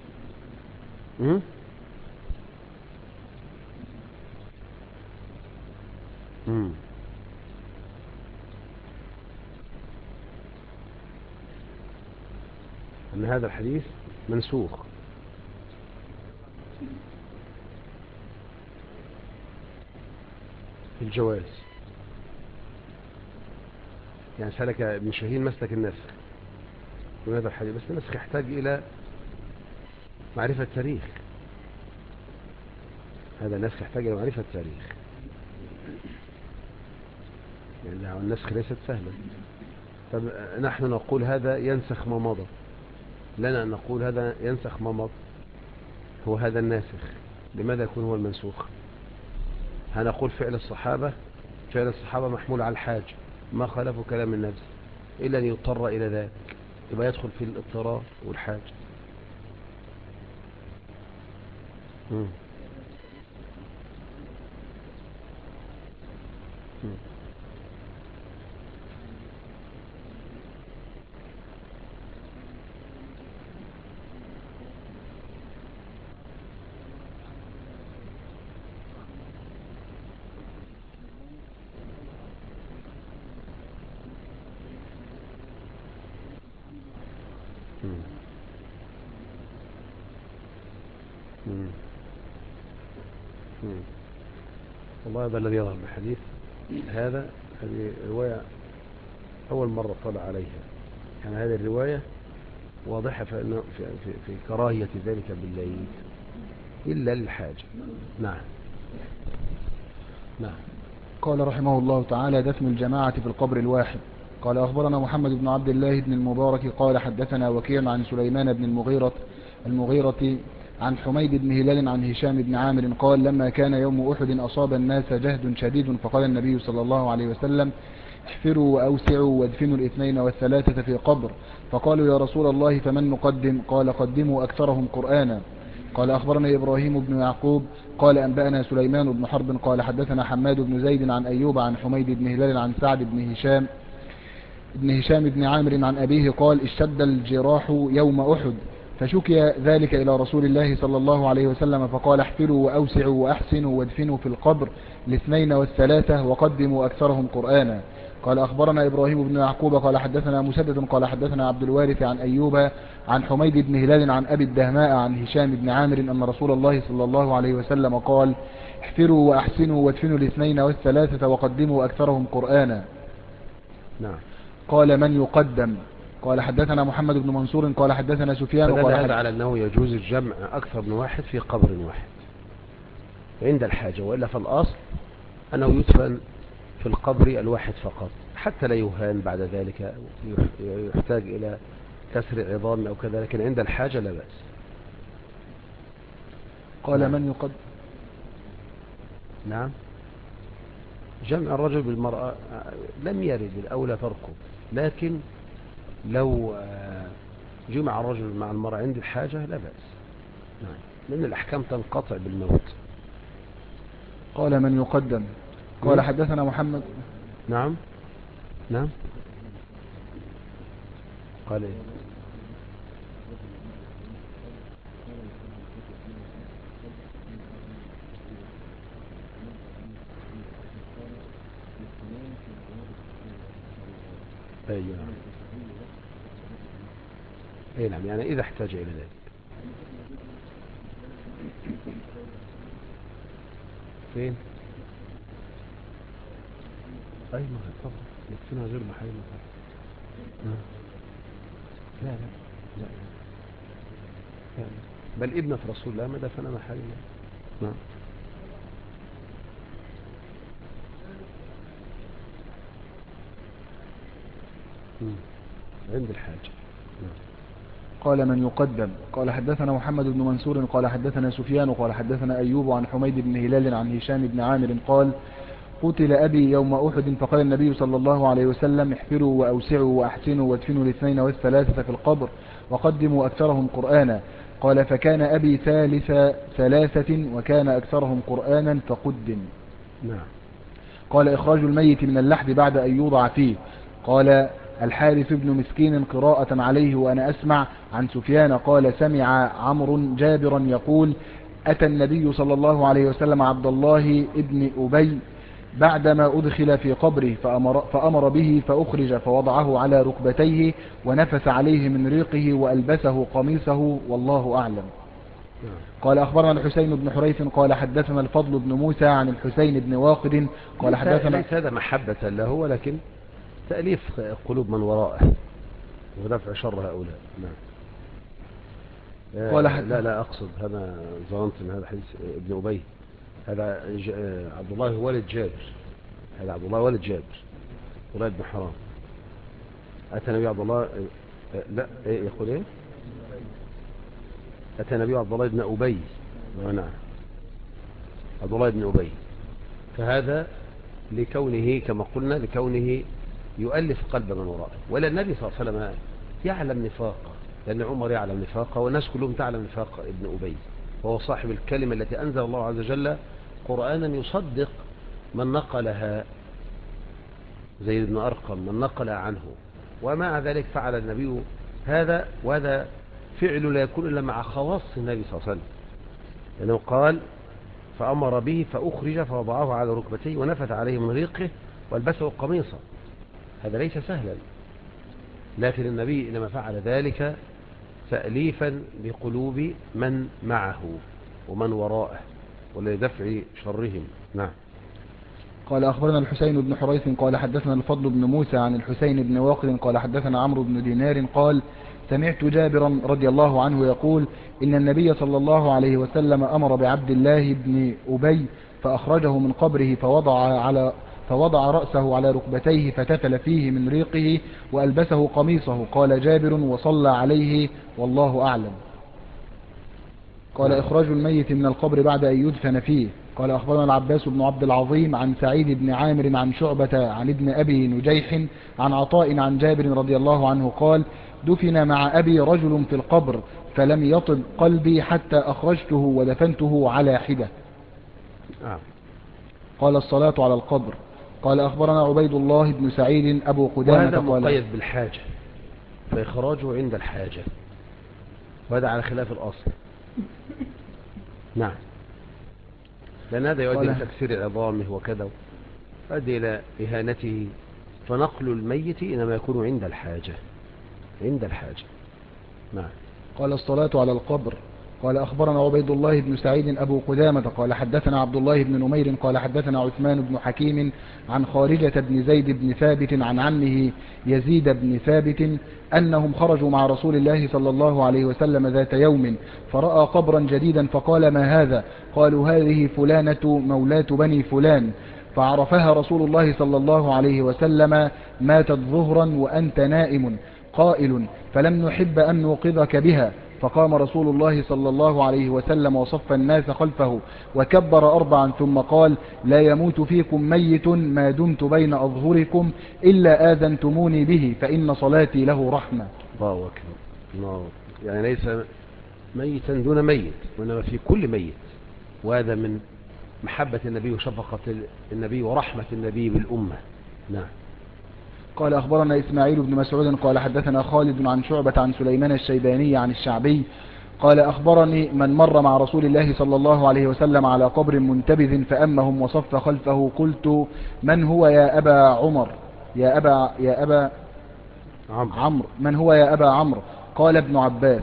أن هذا الحديث منسوخ. في الجواز، يعني سلك ابن شاهين مسلك النسخ من هذا الحديث، بس النسخ يحتاج إلى معرفة تاريخ. هذا النسخ يحتاج إلى معرفة تاريخ، يعني النسخ ليست سهلة. طب نحن نقول هذا ينسخ ما مضى، لنا أن نقول هذا ينسخ ما مضى، هو هذا الناسخ. لماذا يكون هو المنسوخ؟ هنقول فعل الصحابة محمول على الحاج، ما خالفوا كلام النبي إلا أن يضطر إلى ذلك، يبقى يدخل في الاضطرار والحاج. مم. مم. مم. مم. مم. والله هذا الذي يظهر بالحديث هذه رواية أول مرة طلع عليها، يعني هذه الرواية واضحة في كراهية ذلك بالليل إلا للحاجة. نعم. نعم. قال رحمه الله تعالى: دفن الجماعة في القبر الواحد. قال أخبرنا محمد بن عبد الله بن المبارك قال حدثنا وكيع عن سليمان بن المغيرة عن حميد بن هلال عن هشام بن عامر قال: لما كان يوم أحد أصاب الناس جهد شديد، فقال النبي صلى الله عليه وسلم: احفروا وأوسعوا وادفنوا الاثنين والثلاثة في قبر. فقالوا: يا رسول الله فمن نقدم؟ قال: قدموا أكثرهم قرآنا. قال أخبرنا إبراهيم بن يعقوب قال أنبأنا سليمان بن حرب قال حدثنا حماد بن زيد عن أيوب عن حميد بن هلال عن سعد بن هشام بن عامر عن أبيه قال: اشتد الجراح يوم أحد، فشكي ذلك إلى رسول الله صلى الله عليه وسلم، فقال: احفروا وأوسعوا وأحسنوا وادفنوا في القبر الاثنين والثلاثة وقدموا أكثرهم قرآنا. قال أخبرنا إبراهيم بن يعقوب قال حدثنا مسدد قال حدثنا عبد الوارث عن أيوب عن حميد بن هلال عن أبي الدهماء عن هشام بن عامر أن رسول الله صلى الله عليه وسلم قال: احفروا وأحسنوا وادفنوا الاثنين والثلاثة وقدموا أكثرهم قرآنا. نعم. قال: من يقدم؟ قال حدثنا محمد بن منصور قال حدثنا سفيان فدل قال هذا على أنه يجوز الجمع أكثر من واحد في قبر واحد عند الحاجة، وإلا فالأصل أنه يدفن في القبر الواحد فقط، حتى لا يهان بعد ذلك يحتاج إلى كسر عظام أو كذا، لكن عند الحاجة لا بأس. قال: نعم. من يقدم؟ نعم. جمع الرجل بالمرأة لم يرد، الأولى تركه، لكن لو جمع الرجل مع المرأة عند الحاجة لا بأس. نعم، لأن الأحكام تنقطع بالموت. قال من يقدم؟ قال حدثنا محمد. نعم نعم. قال إيه؟ أي نعم. أي نعم، يعني إذا احتاج إلى ذلك. فين؟ أي ما طبعا يكفينا غير محل طبعا. لا لا لا لا، بل ابنة رسول الله ما دفن محل. نعم. عند الحاجة. قال من يقدم؟ قال حدثنا محمد بن منصور قال حدثنا سفيان قال حدثنا أيوب عن حميد بن هلال عن هشام بن عامر قال قتل أبي يوم أحد فقال النبي صلى الله عليه وسلم احفروا وأوسعوا وأحسنوا وادفنوا الاثنين والثلاثة في القبر وقدموا أكثرهم قرآنا. قال فكان أبي ثالث ثلاثة وكان أكثرهم قرآنا فقدم. نعم. قال إخراج الميت من اللحد بعد أن يوضع فيه. قال الحارث بن مسكين قراءة عليه وأنا أسمع عن سفيان قال سمع عمرو جابرا يقول أتى النبي صلى الله عليه وسلم عبد الله ابن أبي بعدما أدخل في قبره فأمر به فأخرج فوضعه على ركبتيه ونفس عليه من ريقه وألبسه قميصه والله أعلم. قال أخبرنا الحسين بن حريث قال حدثنا الفضل بن موسى عن الحسين بن واقد قال حدثنا. ليس هذا محبة له ولكن تأليف قلوب من وراءه ودفع شر هؤلاء. نعم. لا لا أقصد، هذا ظننت من هذا حديث ابن أبي، هذا عبد الله والد جابر، هذا عبد الله والد جابر ولد بن حرام. أتى نبي عبد الله لا يقول إيه؟ أتى نبي عبد الله بن أبي. نعم، عبد الله بن أبي، فهذا لكونه كما قلنا لكونه يؤلف قلب من وراءه، ولا النبي صلى الله عليه وسلم يعلم نفاقه، لأن عمر يعلم نفاقه والناس كلهم تعلم نفاق ابن أبي، وهو صاحب الكلمة التي أنزل الله عز وجل قرآنا يصدق من نقلها، زي ابن أرقم من نقل عنه، ومع ذلك فعل النبي هذا، وهذا فعل لا يكون إلا مع خواص النبي صلى الله عليه وسلم، لأنه قال فأمر به فأخرج فوضعه على ركبتيه ونفث عليه من ريقه والبسه قميصا. هذا ليس سهلا، لكن النبي إنما فعل ذلك تأليفا بقلوب من معه ومن وراءه ولدفع شرهم. نعم. قال أخبرنا الحسين بن حريث قال حدثنا الفضل بن موسى عن الحسين بن واقد قال حدثنا عمرو بن دينار قال سمعت جابرا رضي الله عنه يقول إن النبي صلى الله عليه وسلم أمر بعبد الله بن أبي فأخرجه من قبره فوضع رأسه على ركبتيه فتفل فيه من ريقه وألبسه قميصه. قال جابر وصلى عليه والله أعلم. قال إخراج الميت من القبر بعد أن يدفن فيه. قال أخبرنا العباس بن عبد العظيم عن سعيد بن عامر عن شعبة عن ابن أبي نجيح عن عطاء عن جابر رضي الله عنه قال دفن مع أبي رجل في القبر فلم يطب قلبي حتى أخرجته ودفنته على حدة. قال الصلاة على القبر. قال أخبرنا عبيد الله بن سعيد أبو قدامة وهذا قال مقيد بالحاجة، فإخراجه عند الحاجة، وهذا على خلاف الأصل. نعم، لأن هذا يؤدي لتكسير عظامه وكذا، يؤدي إلى إهانته، فنقل الميت إنما يكون عند الحاجة، عند الحاجة. نعم. قال الصلاة على القبر. قال أخبرنا عبيد الله بن سعيد أبو قدامة قال حدثنا عبد الله بن نمير قال حدثنا عثمان بن حكيم عن خارجة بن زيد بن ثابت عن عمه يزيد بن ثابت أنهم خرجوا مع رسول الله صلى الله عليه وسلم ذات يوم فرأى قبرا جديدا فقال ما هذا؟ قالوا هذه فلانة مولاة بني فلان، فعرفها رسول الله صلى الله عليه وسلم ماتت ظهرا وأنت نائم قائل فلم نحب أن نوقظك بها، فقام رسول الله صلى الله عليه وسلم وصف الناس خلفه وكبر 4 ثم قال: لا يموت فيكم ميت ما دمت بين أظهركم إلا آذنتموني به فإن صلاتي له رحمة. الله أكبر. الله أكبر. يعني ليس ميتا دون ميت، وإنما في كل ميت، وهذا من محبة النبي وشفقة النبي ورحمة النبي بالأمة. نعم. قال أخبرنا إسماعيل بن مسعود قال حدثنا خالد عن شعبة عن سليمان الشيباني عن الشعبي قال: أخبرني من مر مع رسول الله صلى الله عليه وسلم على قبر منتبذ فأمهم وصف خلفه. قلت: من هو يا أبا عمر؟ يا أبا عمرو. من هو يا أبا عمرو؟ قال: ابن عباس.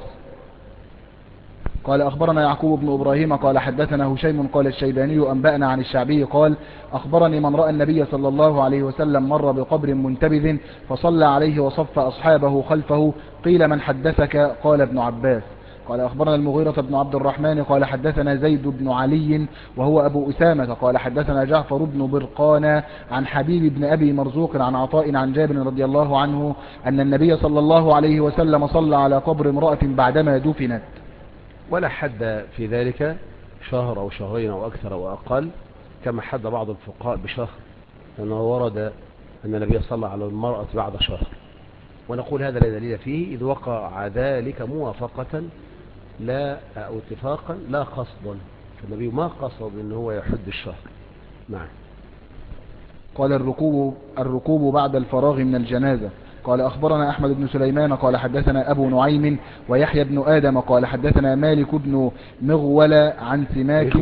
قال أخبرنا يعقوب بن إبراهيم قال حدثنا هشيم قال الشيباني أنبأنا عن الشعبي قال: أخبرني من رأى النبي صلى الله عليه وسلم مر بقبر منتبذ فصلى عليه وصف أصحابه خلفه. قيل: من حدثك؟ قال: ابن عباس. قال أخبرنا المغيرة بن عبد الرحمن قال حدثنا زيد بن علي وهو أبو أسامة قال حدثنا جعفر بن برقان عن حبيب بن أبي مرزوق عن عطاء عن جابر رضي الله عنه أن النبي صلى الله عليه وسلم صلى على قبر امرأة بعدما دفنت. ولا حد في ذلك، شهر أو شهرين أو أكثر أو أقل، كما حد بعض الفقهاء بشهر، لأنه ورد أن النبي صلى على المرأة بعد شهر، ونقول هذا لا دليل فيه إذ وقع ذلك موافقة لا أو اتفاقا لا قصدا، فالنبي ما قصد أنه هو يحد الشهر. نعم. قال: الركوب بعد الفراغ من الجنازة. قال أخبرنا أحمد بن سليمان قال حدثنا أبو نعيم ويحيى بن آدم قال حدثنا مالك بن مغول عن سماك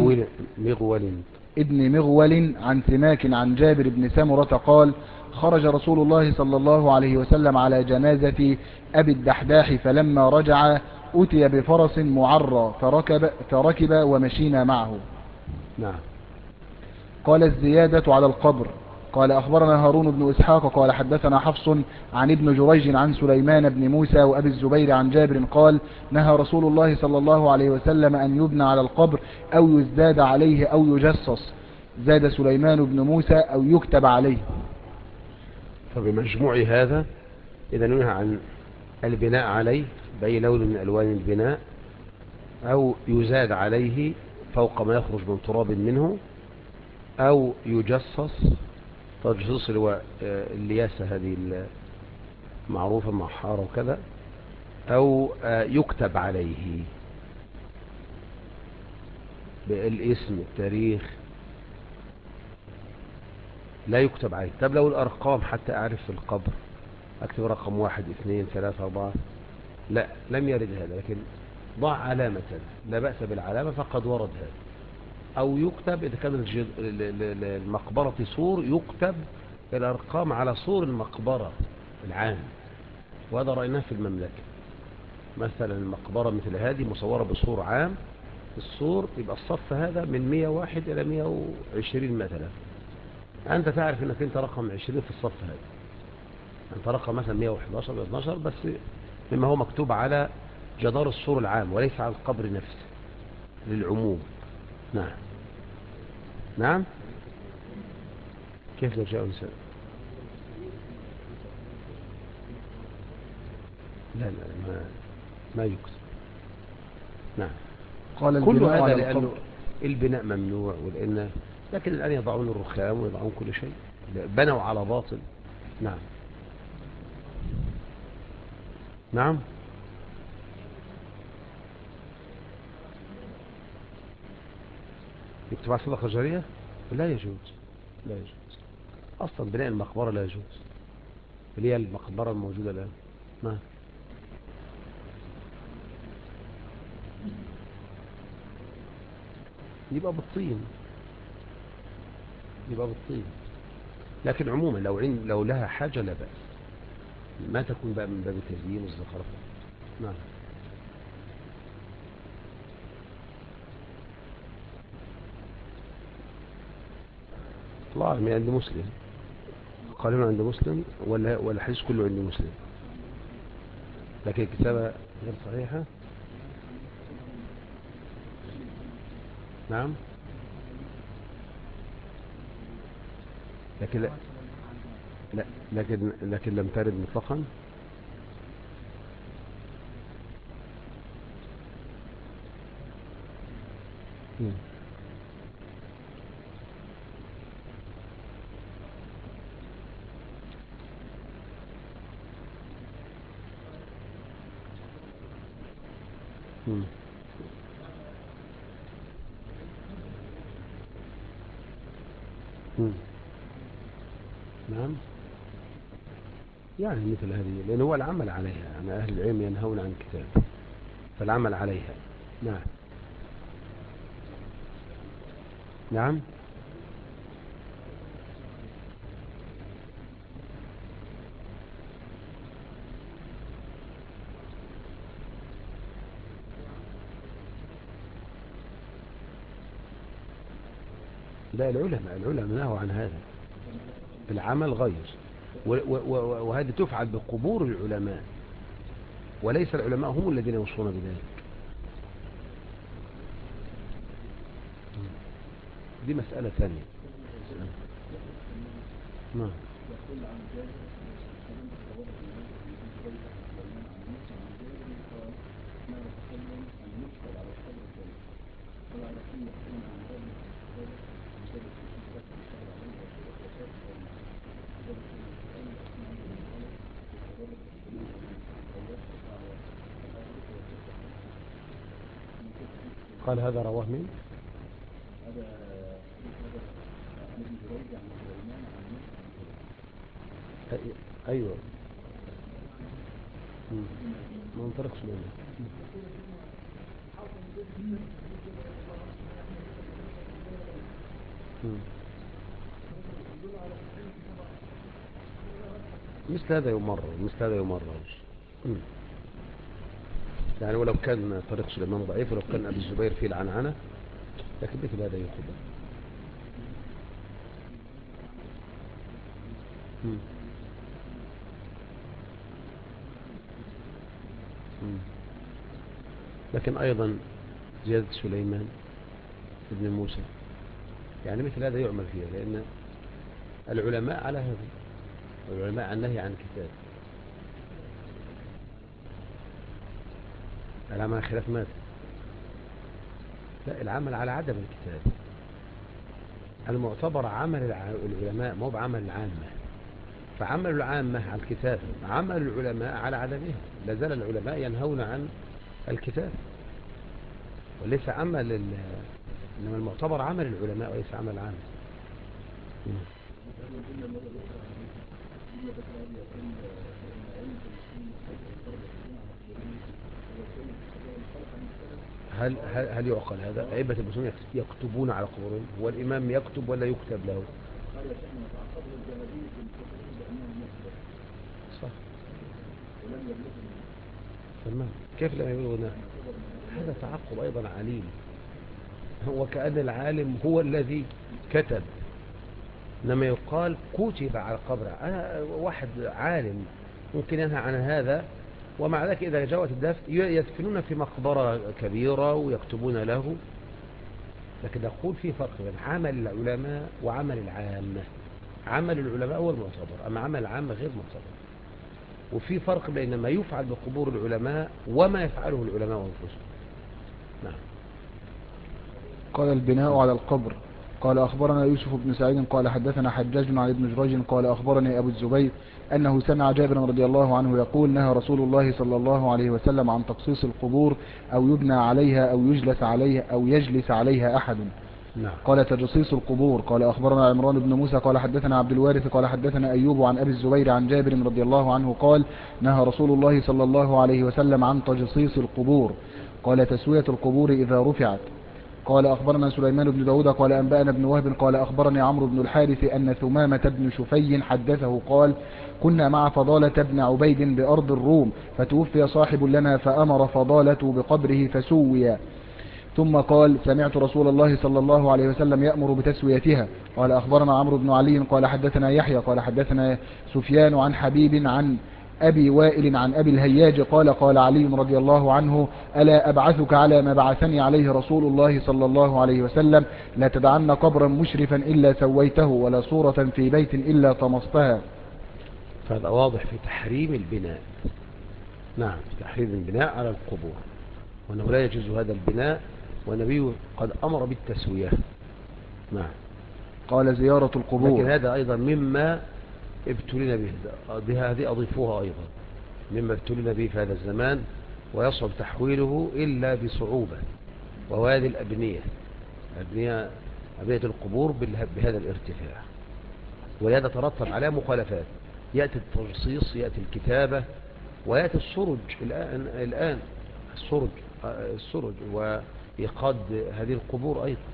ابن مغول عن سماك عن جابر بن سمرة قال: خرج رسول الله صلى الله عليه وسلم على جنازة أبي الدحداح فلما رجع أتي بفرس معرى فركب ومشينا معه. نعم. قال: الزيادة على القبر. قال أخبرنا هارون بن إسحاق قال حدثنا حفص عن ابن جريج عن سليمان بن موسى وأبي الزبير عن جابر قال: نهى رسول الله صلى الله عليه وسلم أن يبنى على القبر أو يزداد عليه أو يجصص. زاد سليمان بن موسى أو يكتب عليه. فبمجموع هذا إذا نهى عن البناء عليه بأي لون من ألوان البناء، أو يزاد عليه فوق ما يخرج من تراب منه، أو يجصص. تجصيص اللياسة هذه المعروفة مع حارة وكذا، أو يكتب عليه بالاسم التاريخ، لا يكتب عليه. طب لو الأرقام حتى أعرف في القبر أكتب رقم 1 2 3 4، لا، لم يرد هذا، لكن ضع علامة لا بأس بالعلامة فقد ورد هذا. أو يكتب إذا كان المقبرة سور، يكتب الأرقام على سور المقبرة العام، وهذا رأيناه في المملكة. مثلا المقبرة مثل هذه مصورة بسور عام، السور يبقى الصف هذا من 101 إلى 120 مثلا، أنت تعرف أنك أنت رقم 20 في الصف هذا، أنت رقم مثلا 111 112، بس مما هو مكتوب على جدار السور العام وليس على القبر نفسه للعموم. نعم. نعم. كيف لو جاء إنسان؟ لا ما يكسب. نعم. قال: كل البناء هذا على لأنه القبر. البناء ممنوع، لكن الآن يضعون الرخام ويضعون كل شيء، بنوا على باطل. نعم. نعم. يكتب على صدقة جارية؟ لا يجوز، لا يجوز أصلا. بناء المقبرة لا يجوز، اللي هي المقبرة الموجودة الآن. نعم. يبقى بالطين، لكن عموما لو لها حاجة لا بأس، ما تكون بقى من باب التزيين والزخرفة. نعم. الله أعلم، عند مسلم قالوا عند مسلم ولا الحديث كله عند مسلم، لكن الكتابة غير صحيحة. نعم. لكن لم ترد مطلقا. مم. مم. مم. نعم، يعني مثل هذه، لأن هو العمل عليها، يعني أهل العلم ينهون عن الكتاب فالعمل عليها. نعم. نعم. لا، العلماء نهوا عن هذا، العمل غير، وهذه تفعل بقبور العلماء، وليس العلماء هم الذين يوصون بذلك. دي مسألة ثانية. نعم. يقول عن جابر كلام الرواه الإمام ابن جريج عن سليمان عن موسى عن جابر قال ما نتكلم أن يكتب على القبر الجليل ولا رسول يحكم عن جابر عن جابر في الكتاب يشتغل عليه وشاف جابر في القرآن يحكم عنه من غلط وتجرب السليم أو يكتب على الأرض ويكتب قال هذا رواه من؟ هذا عن ابن جريج عن سليمان عن موسى عن جابر. أيوة. ما انطرقش منه. مثل هذا يمرر. يعني ولو كان طريق سليمان ضعيف، ولو كان أبي الزبير فيه العنعنة، لكن مثل هذا يقبل. لكن أيضا زيادة سليمان ابن موسى، يعني مثل هذا يعمل فيها، لأن العلماء على هذا، العلماء عن نهي عن الكتاب، العمل على خلاف ماذا؟ لا، العمل على عدم الكتاب، المعتبر عمل العلماء مو بعمل العامة. فعمل العامة على الكتاب، عمل العلماء على عدمه. لازال العلماء ينهون عن الكتاب وليس عمل إنما المعتبر عمل العلماء وليس عمل العامة. هل يعقل هذا؟ أئمة المسلمين يكتبون على قبورهم، هو الإمام يكتب ولا يكتب له؟ صح. تمام. كيف لم يبلغنا؟ هذا تعقب أيضا عليم، وكأن العالم هو الذي كتب، إنما يقال كتب على القبر. أنا واحد عالم ممكن ينهى عن هذا، ومع ذلك إذا جاءت الدفن يدفنون في مقبرة كبيرة ويكتبون له. لكن نقول في فرق بين عمل العلماء وعمل العامة. عمل العلماء هو المعتبر، أما عمل العامة غير معتبر. وفي فرق بين ما يفعل بقبور العلماء وما يفعله العلماء والرسل. نعم. قال البناء على القبر. قال أخبرنا يوسف بن سعيد قال حدثنا حجاج عن ابن جريج قال أخبرني أبو الزبير أنه سمع جابر رضي الله عنه يقول نهى رسول الله صلى الله عليه وسلم عن تقصيص القبور أو يبنى عليها أو يجلس عليها أحد. نعم. قال تجصيص القبور. قال أخبرنا عمران بن موسى قال حدثنا عبد الوارث قال حدثنا أيوب عن أبي الزبير عن جابر رضي الله عنه قال نهى رسول الله صلى الله عليه وسلم عن تجصيص القبور. قال تسوية القبور إذا رفعت. قال أخبرنا سليمان بن داود قال أنبأنا بن وهب قال أخبرني عمرو بن الحارث أن ثمامة بن شفي حدثه قال كنا مع فضالة بن عبيد بأرض الروم فتوفي صاحب لنا فأمر فضالة بقبره فسوي. ثم قال سمعت رسول الله صلى الله عليه وسلم يأمر بتسويتها. قال أخبرنا عمرو بن علي قال حدثنا يحيى قال حدثنا سفيان عن حبيب عن أبي وائل عن أبي الهياج قال قال علي رضي الله عنه ألا أبعثك على ما بعثني عليه رسول الله صلى الله عليه وسلم لا تدعن قبرا مشرفا إلا سويته ولا صورة في بيت إلا طمستها. فهذا واضح في تحريم البناء. نعم، في تحريم البناء على القبور، وأنه لا يجوز هذا البناء والنبي قد أمر بالتسوية. نعم. قال زيارة لكن القبور. هذا أيضا مما ابتلينا به، هذه أضيفوها أيضا، مما ابتلينا به في هذا الزمان ويصعب تحويله إلا بصعوبة، وهو هذه الأبنية، أبنية القبور بهذا الارتفاع، ولهذا ترتب عليها مخالفات، يأتي الترصيص، يأتي الكتابة، ويأتي السرج الآن السرج وإيقاد هذه القبور أيضا.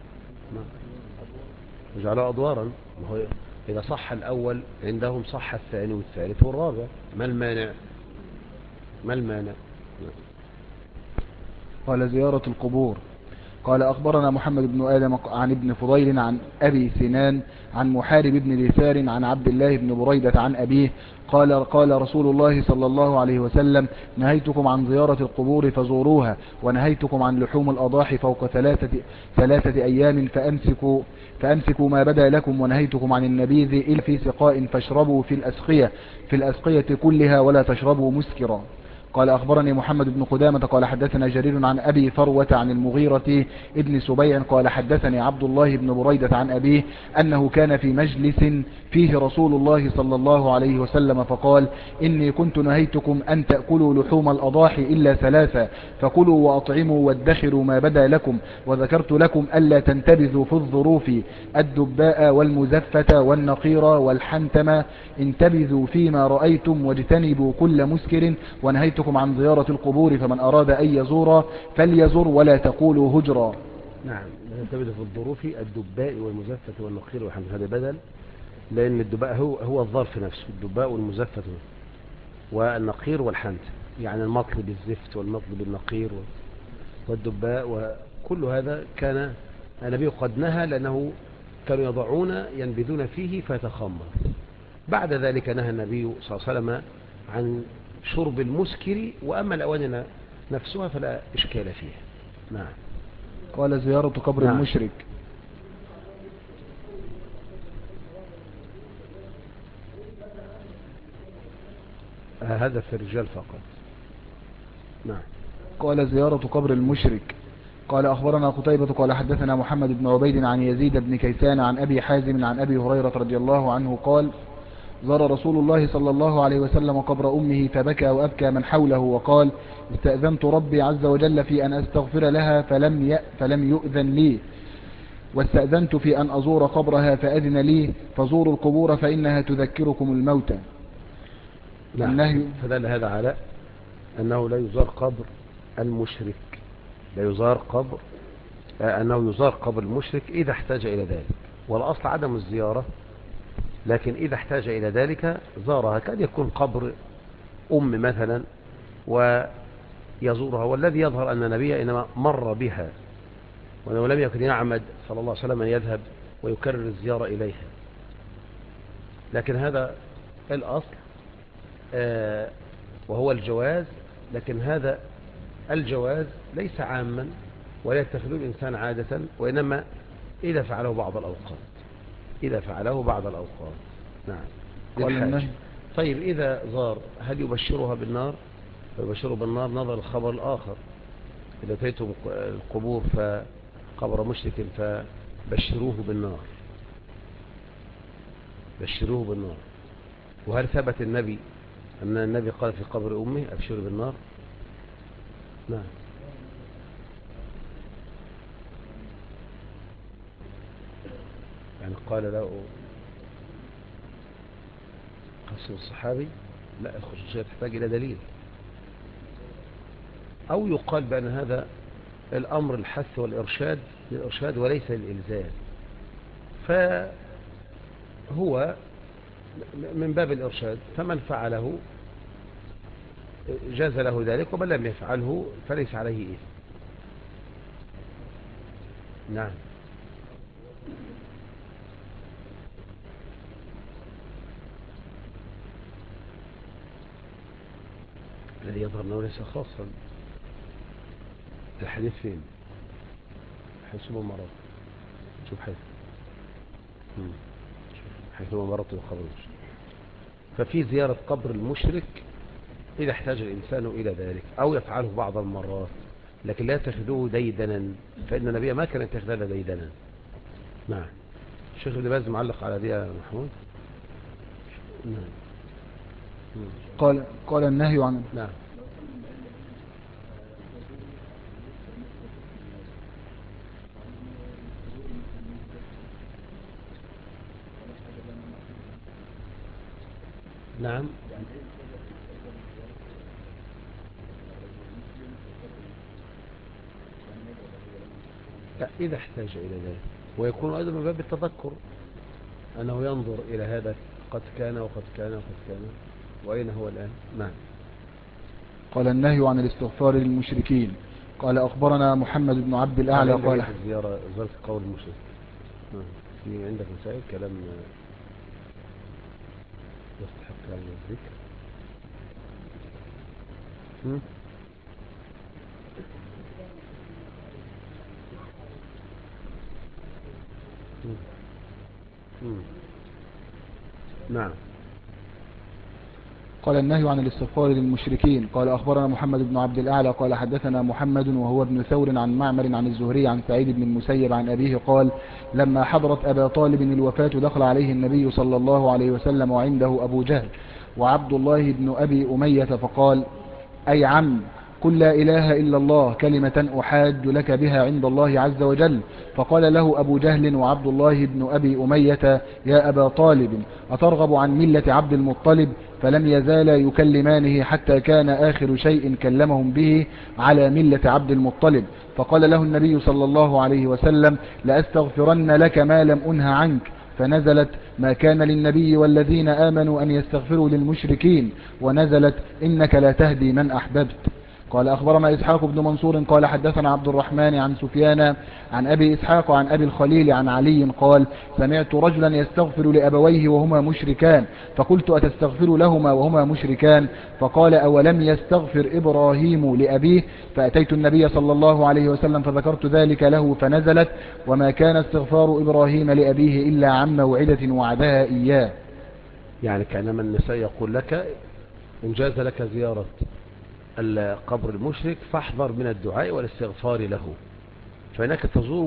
وجعلها أدوارا. ما هو إذا صح الأول عندهم صح الثاني والثالث والرابع، ما المانع؟ قال زيارة القبور. قال أخبرنا محمد بن آدم عن ابن فضيل عن أبي سنان عن محارب بن دثار عن عبد الله بن بريدة عن أبيه قال رسول الله صلى الله عليه وسلم: نهيتكم عن زيارة القبور فزوروها، ونهيتكم عن لحوم الأضاحي فوق ثلاثة أيام فأمسكوا ما بدا لكم، ونهيتكم عن النبيذ إلا في سقاء فاشربوا في الأسقية كلها ولا تشربوا مسكرا. قال أخبرني محمد بن قدامة قال حدثنا جرير عن أبي فروة عن المغيرة ابن سبيع قال حدثني عبد الله بن بريدة عن أبيه أنه كان في مجلس فيه رسول الله صلى الله عليه وسلم فقال: إني كنت نهيتكم أن تأكلوا لحوم الأضاحي إلا ثلاثة، فكلوا وأطعموا وادخروا ما بدا لكم، وذكرت لكم ألا تنتبذوا في الظروف الدباء والمزفة والنقير والحنتم، انتبذوا فيما رأيتم واجتنبوا كل مسكر، ونهيتكم عن زيارة القبور، فمن أراد أن يزور فليزر ولا تقولوا هجرا. نعم. تبدأ في الظروف الدباء والمزفة والنقير والحنتم، هذا بدل، لأن الدباء هو الظرف نفسه، الدباء والمزفة والنقير والحنتم، يعني المطل بالزفت والمطل بالنقير والدباء، وكل هذا كان النبي قد نهى، لأنه كانوا يضعون ينبذون فيه فيتخمر. بعد ذلك نهى النبي صلى الله عليه وسلم عن شرب المسكر، وأما الأواني نفسها فلا إشكال فيها. نعم. قال زيارة قبر نعم. المشرك. هذا في الرجال فقط. نعم. قال زيارة قبر المشرك. قال أخبرنا قتيبة قال حدثنا محمد بن عبيد عن يزيد بن كيسان عن أبي حازم عن أبي هريرة رضي الله عنه قال: زار رسول الله صلى الله عليه وسلم قبر أمه فبكى وأبكى من حوله وقال: استأذنت ربي عز وجل في أن أستغفر لها فلم يؤذن لي، واستأذنت في أن أزور قبرها فأذن لي، فزوروا القبور فإنها تذكركم الموتى. نعم. النهي. فدل هذا على أنه لا يزار قبر المشرك، لا يزار قبر أنه يزار قبر المشرك إذا احتاج إلى ذلك، والأصل عدم الزيارة، لكن إذا احتاج إلى ذلك زارها. كان يكون قبر أم مثلا ويزورها، والذي يظهر أن النبي إنما مر بها، وأنه لم يكن يعمد صلى الله عليه وسلم أن يذهب ويكرر الزيارة إليها، لكن هذا الأصل وهو الجواز. لكن هذا الجواز ليس عاما ولا يتخذه الإنسان عادة، وإنما إذا فعله بعض الأوقات، نعم، قال النهي. طيب إذا زار هل يبشرها بالنار؟ فيبشره بالنار نظر الخبر الآخر: إذا أتيتم القبور فقبر مشرك فبشروه بالنار، وهل ثبت النبي أن النبي قال في قبر أمه أبشروا بالنار؟ نعم. يعني قال له قصر الصحابي؟ لا، الخصوصية تحتاج إلى دليل، أو يقال بأن هذا الأمر الحث والإرشاد للإرشاد وليس للإلزام، فهو من باب الإرشاد، فمن فعله جاز له ذلك، ومن لم يفعله فليس عليه إثم. نعم. الذي يظهر أنه ليس خاصا. الحديث فين؟ حيثما مرض. شوف حيثما مرضت بقبر المشرك. ففي زيارة قبر المشرك إذا احتاج الإنسان إلى ذلك، أو يفعله بعض المرات لكن لا يتخذوه ديدنا، فإن النبي ما كان يتخذ هذا ديدنا. نعم. الشيخ ابن باز معلق على دي يا محمود. نعم. قال النهي عن نعم. نعم. لا، إذا احتاج إلى ذلك، ويكون أيضا من باب التذكر أنه ينظر إلى هذا، قد كان وقد كان وقد كان، وأين هو الآن. نعم. قال النهي عن الاستغفار للمشركين. قال أخبرنا محمد بن عبد الأعلى قال زيارة قول المشرك. في عندك مسائل كلام يستحق يعني الذكر. نعم. قال النهي عن الاستغفار للمشركين. قال أخبرنا محمد بن عبد الأعلى قال حدثنا محمد وهو ابن ثور عن معمر عن الزهري عن سعيد بن المسيب عن أبيه قال لما حضرت أبا طالب الوفاة دخل عليه النبي صلى الله عليه وسلم وعنده أبو جهل وعبد الله بن أبي أمية فقال أي عم قل لا إله إلا الله كلمة أحاج لك بها عند الله عز وجل. فقال له أبو جهل وعبد الله بن أبي أمية يا أبا طالب أترغب عن ملة عبد المطلب؟ فلم يزالا يكلمانه حتى كان آخر شيء كلمهم به على ملة عبد المطلب. فقال له النبي صلى الله عليه وسلم لأستغفرن لك ما لم أنه عنك. فنزلت ما كان للنبي والذين آمنوا أن يستغفروا للمشركين ونزلت إنك لا تهدي من أحببت. قال أخبرنا إسحاق بن منصور قال حدثنا عبد الرحمن عن سفيان عن أبي إسحاق عن أبي الخليل عن علي قال سمعت رجلا يستغفر لأبويه وهما مشركان فقلت أتستغفر لهما وهما مشركان؟ فقال أولم يستغفر إبراهيم لأبيه؟ فأتيت النبي صلى الله عليه وسلم فذكرت ذلك له فنزلت وما كان استغفار إبراهيم لأبيه إلا عن موعدة وعدها إياه. يعني كأنما النساء يقول لك إن جاز لك زيارة القبر المشرك فاحذر من الدعاء والاستغفار له، فإنك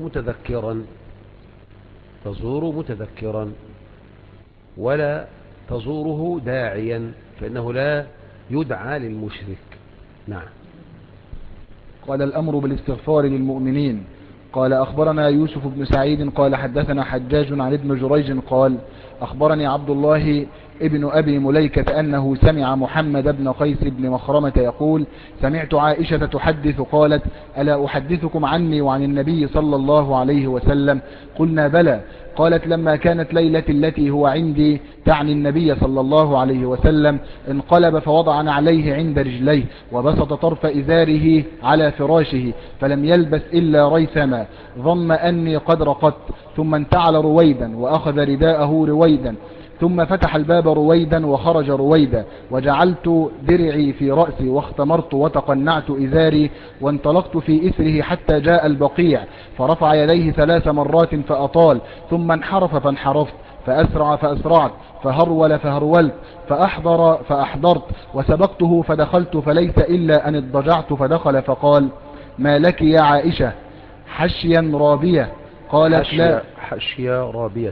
تزور متذكرا ولا تزوره داعيا، فإنه لا يدعى للمشرك. نعم. قال الأمر بالاستغفار للمؤمنين. قال أخبرنا يوسف بن سعيد قال حدثنا حجاج عن ابن جريج قال أخبرني عبد الله ابن أبي مليكة أنه سمع محمد بن قيس بن مخرمة يقول سمعت عائشة تحدث قالت ألا أحدثكم عني وعن النبي صلى الله عليه وسلم؟ قلنا بلى. قالت لما كانت ليلة التي هو عندي تعني النبي صلى الله عليه وسلم انقلب فوضع نعليه عند رجليه وبسط طرف إزاره على فراشه فلم يلبس إلا ريثما ظن أني قد رقدت ثم انتعل رويدا وأخذ رداءه رويدا ثم فتح الباب رويدا وخرج رويدا وجعلت درعي في رأسي واختمرت وتقنعت إزاري وانطلقت في إثره حتى جاء البقيع فرفع يديه 3 مرات فأطال ثم انحرف فانحرفت فأسرع فأسرعت فهرول فهرولت فأحضر فأحضرت وسبقته فدخلت فليس إلا أن اضطجعت فدخل فقال ما لك يا عائشة حشيا رابية؟ قالت لا. حشيا رابية.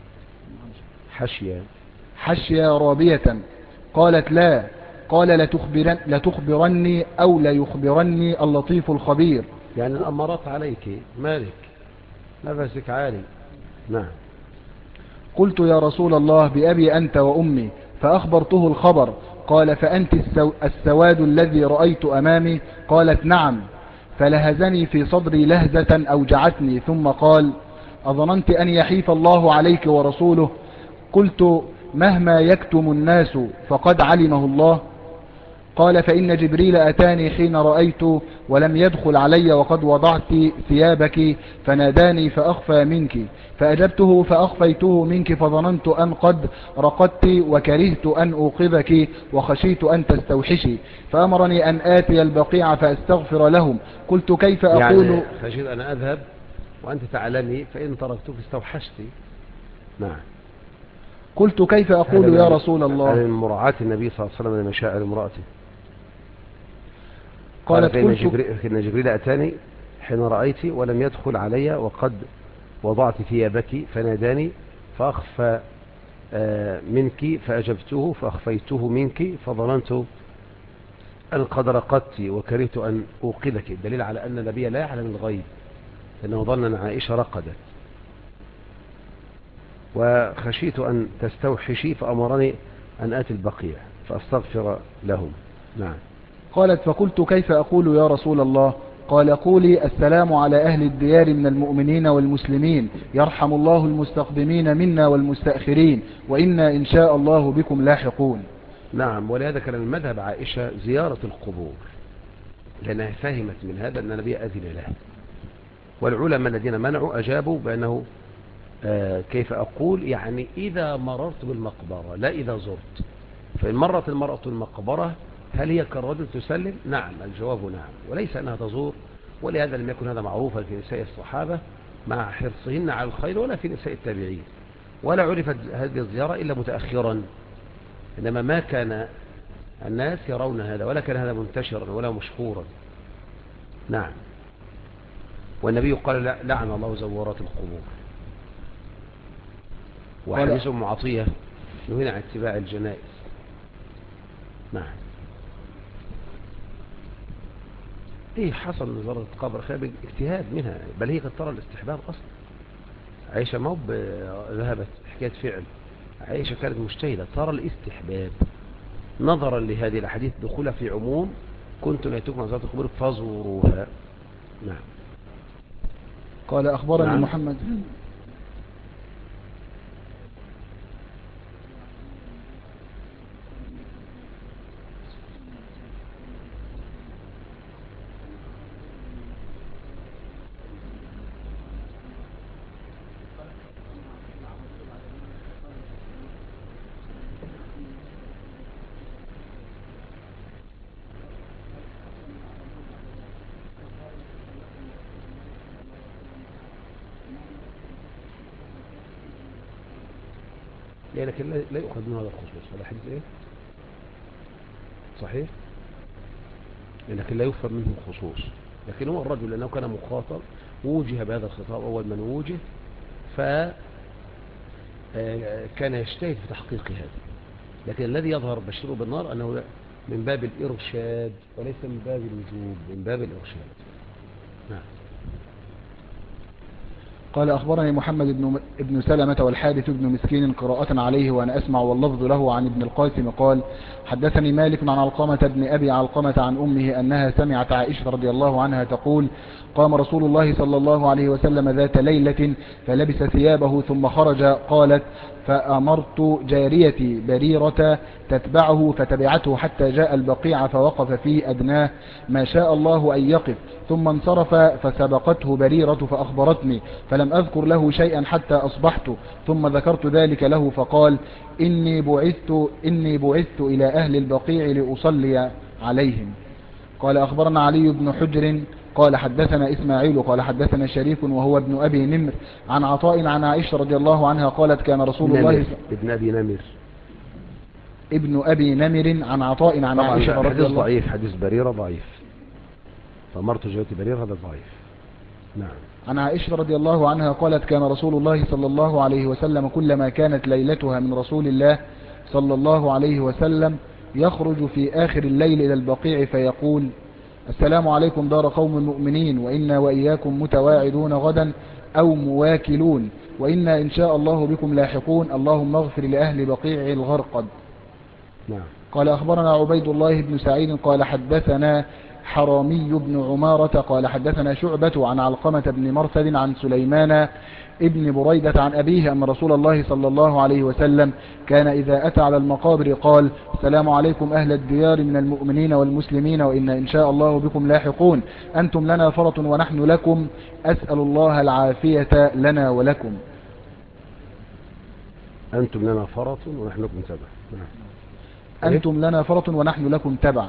حشيا رابية. قالت لا. قال لتخبرني أو ليخبرني اللطيف الخبير. يعني الأمارات عليك مالك نفسك عالي. نعم. قلت يا رسول الله بأبي أنت وأمي فأخبرته الخبر. قال فأنت السواد الذي رأيت أمامي؟ قالت نعم. فلهزني في صدري لهزة أوجعتني ثم قال أظننت أن يحيف الله عليك ورسوله؟ قلت مهما يكتم الناس فقد علمه الله. قال فإن جبريل أتاني حين رأيت ولم يدخل علي وقد وضعت ثيابك فناداني فأخفى منك فأجبته فأخفيته منك فظننت أن قد رقدت وكرهت أن أوقظك وخشيت أن تستوحشي فأمرني أن آتي البقيع فأستغفر لهم. قلت كيف أقول يعني خشيت أن أذهب وأنت تعلمي فإن تركتك استوحشتي. نعم. قلت كيف أقول يا رسول الله؟ من مراعاة النبي صلى الله عليه وسلم لمشاعر امرأته. قال قالت قلت فإن جبريل أتاني حين رأيت ولم يدخل علي وقد وضعت ثيابك فناداني فأخفى منك فأجبته فأخفيته منك فظننت أن قد رقدت وكرهت أن أوقظك. الدليل على أن النبي لا يعلم الغيب لأنه ظن أن عائشة رقدت وخشيت أن تستوحشي فأمرني أن آتي البقيع فأستغفر لهم. نعم. قالت فقلت كيف أقول يا رسول الله؟ قال قولي السلام على أهل الديار من المؤمنين والمسلمين، يرحم الله المستقدمين منا والمستأخرين، وإنا إن شاء الله بكم لاحقون. نعم. ولهذا كان من مذهب عائشة زيارة القبور لأنها فهمت من هذا أن النبي أذن له، والعلماء الذين منعوا أجابوا بأنه كيف أقول يعني إذا مررت بالمقبرة لا إذا زرت. فإن مرت المرأة المقبرة هل هي كالرجل تسلم؟ نعم، الجواب نعم، وليس أنها تزور. ولهذا لم يكن هذا معروفا في نساء الصحابة مع حرصهن على الخير ولا في نساء التابعين، ولا عرفت هذه الزيارة إلا متأخرا، إنما ما كان الناس يرون هذا ولا كان هذا منتشرا ولا مشهورا. نعم. والنبي قال لعن الله زوارات القبور. وحديث أم عطية نهينا عن اتباع الجنائز. نعم. ايه حصل نظارة القبر خير اجتهاد منها، بل هي قد ترى الاستحباب اصلا. عائشة ما ذهبت حكاية فعل، عائشة كانت مجتهدة ترى الاستحباب نظرا لهذه الاحاديث دخولها في عموم كنت نهيتكم عن زيارة القبور فزوروها. نعم. قال أخبرني نعم. محمد لكن لا يؤخذ من هذا الخصوص. هذا حديث ايه صحيح، لكن لا يفهم منه الخصوص. لكن هو الرجل لأنه كان مخاطب ووجه بهذا الخطاب أول من وجه فكان يجتهد في تحقيق هذا. لكن الذي يظهر بشره بالنار أنه من باب الإرشاد وليس من باب الوجوب، من باب الإرشاد. نعم. قال أخبرني محمد بن سلمة والحارث بن مسكين قراءة عليه وأنا أسمع واللفظ له عن ابن القاسم قال حدثني مالك عن علقمة بن أبي علقمة عن أمه أنها سمعت عائشة رضي الله عنها تقول قام رسول الله صلى الله عليه وسلم ذات ليلة فلبس ثيابه ثم خرج. قالت فأمرت جاريتي بريرة تتبعه فتبعته حتى جاء البقيع فوقف في أدناه ما شاء الله أن يقف، ثم انصرف فسبقته بريرة فأخبرتني فلم أذكر له شيئا حتى أصبحت، ثم ذكرت ذلك له فقال إني بعثت إلى أهل البقيع لأصلي عليهم. قال أخبرنا علي بن حجر قال حدثنا إسماعيل قال حدثنا شريك وهو ابن أبي نمر عن عطاء عن عائشة رضي الله عنها قالت كان رسول الله ابن أبي نمر عن عطاء عن عائشة رضي الله. ضعيف، حديث بريرة ضعيف، فأمرت جوتي بريرة هذا ضعيف. نعم. عن عائشة رضي الله عنها قالت كان رسول الله صلى الله عليه وسلم كلما كانت ليلتها من رسول الله صلى الله عليه وسلم يخرج في آخر الليل إلى البقيع فيقول السلام عليكم دار قوم المؤمنين وإنا وإياكم متواعدون غدا أو مواكلون وإنا إن شاء الله بكم لاحقون اللهم اغفر لأهل بقيع الغرقد. نعم. قال أخبرنا عبيد الله بن سعيد قال حدثنا حرامي بن عمارة قال حدثنا شعبة عن علقمة بن مرثد عن سليمان ابن بريدة عن أبيه أن رسول الله صلى الله عليه وسلم كان إذا أتى على المقابر قال السلام عليكم أهل الديار من المؤمنين والمسلمين وإنا إن شاء الله بكم لاحقون أنتم لنا فرط ونحن لكم أسأل الله العافية لنا ولكم. أنتم لنا فرط ونحن لكم تبع. نعم. أنتم لنا فرط ونحن لكم تبع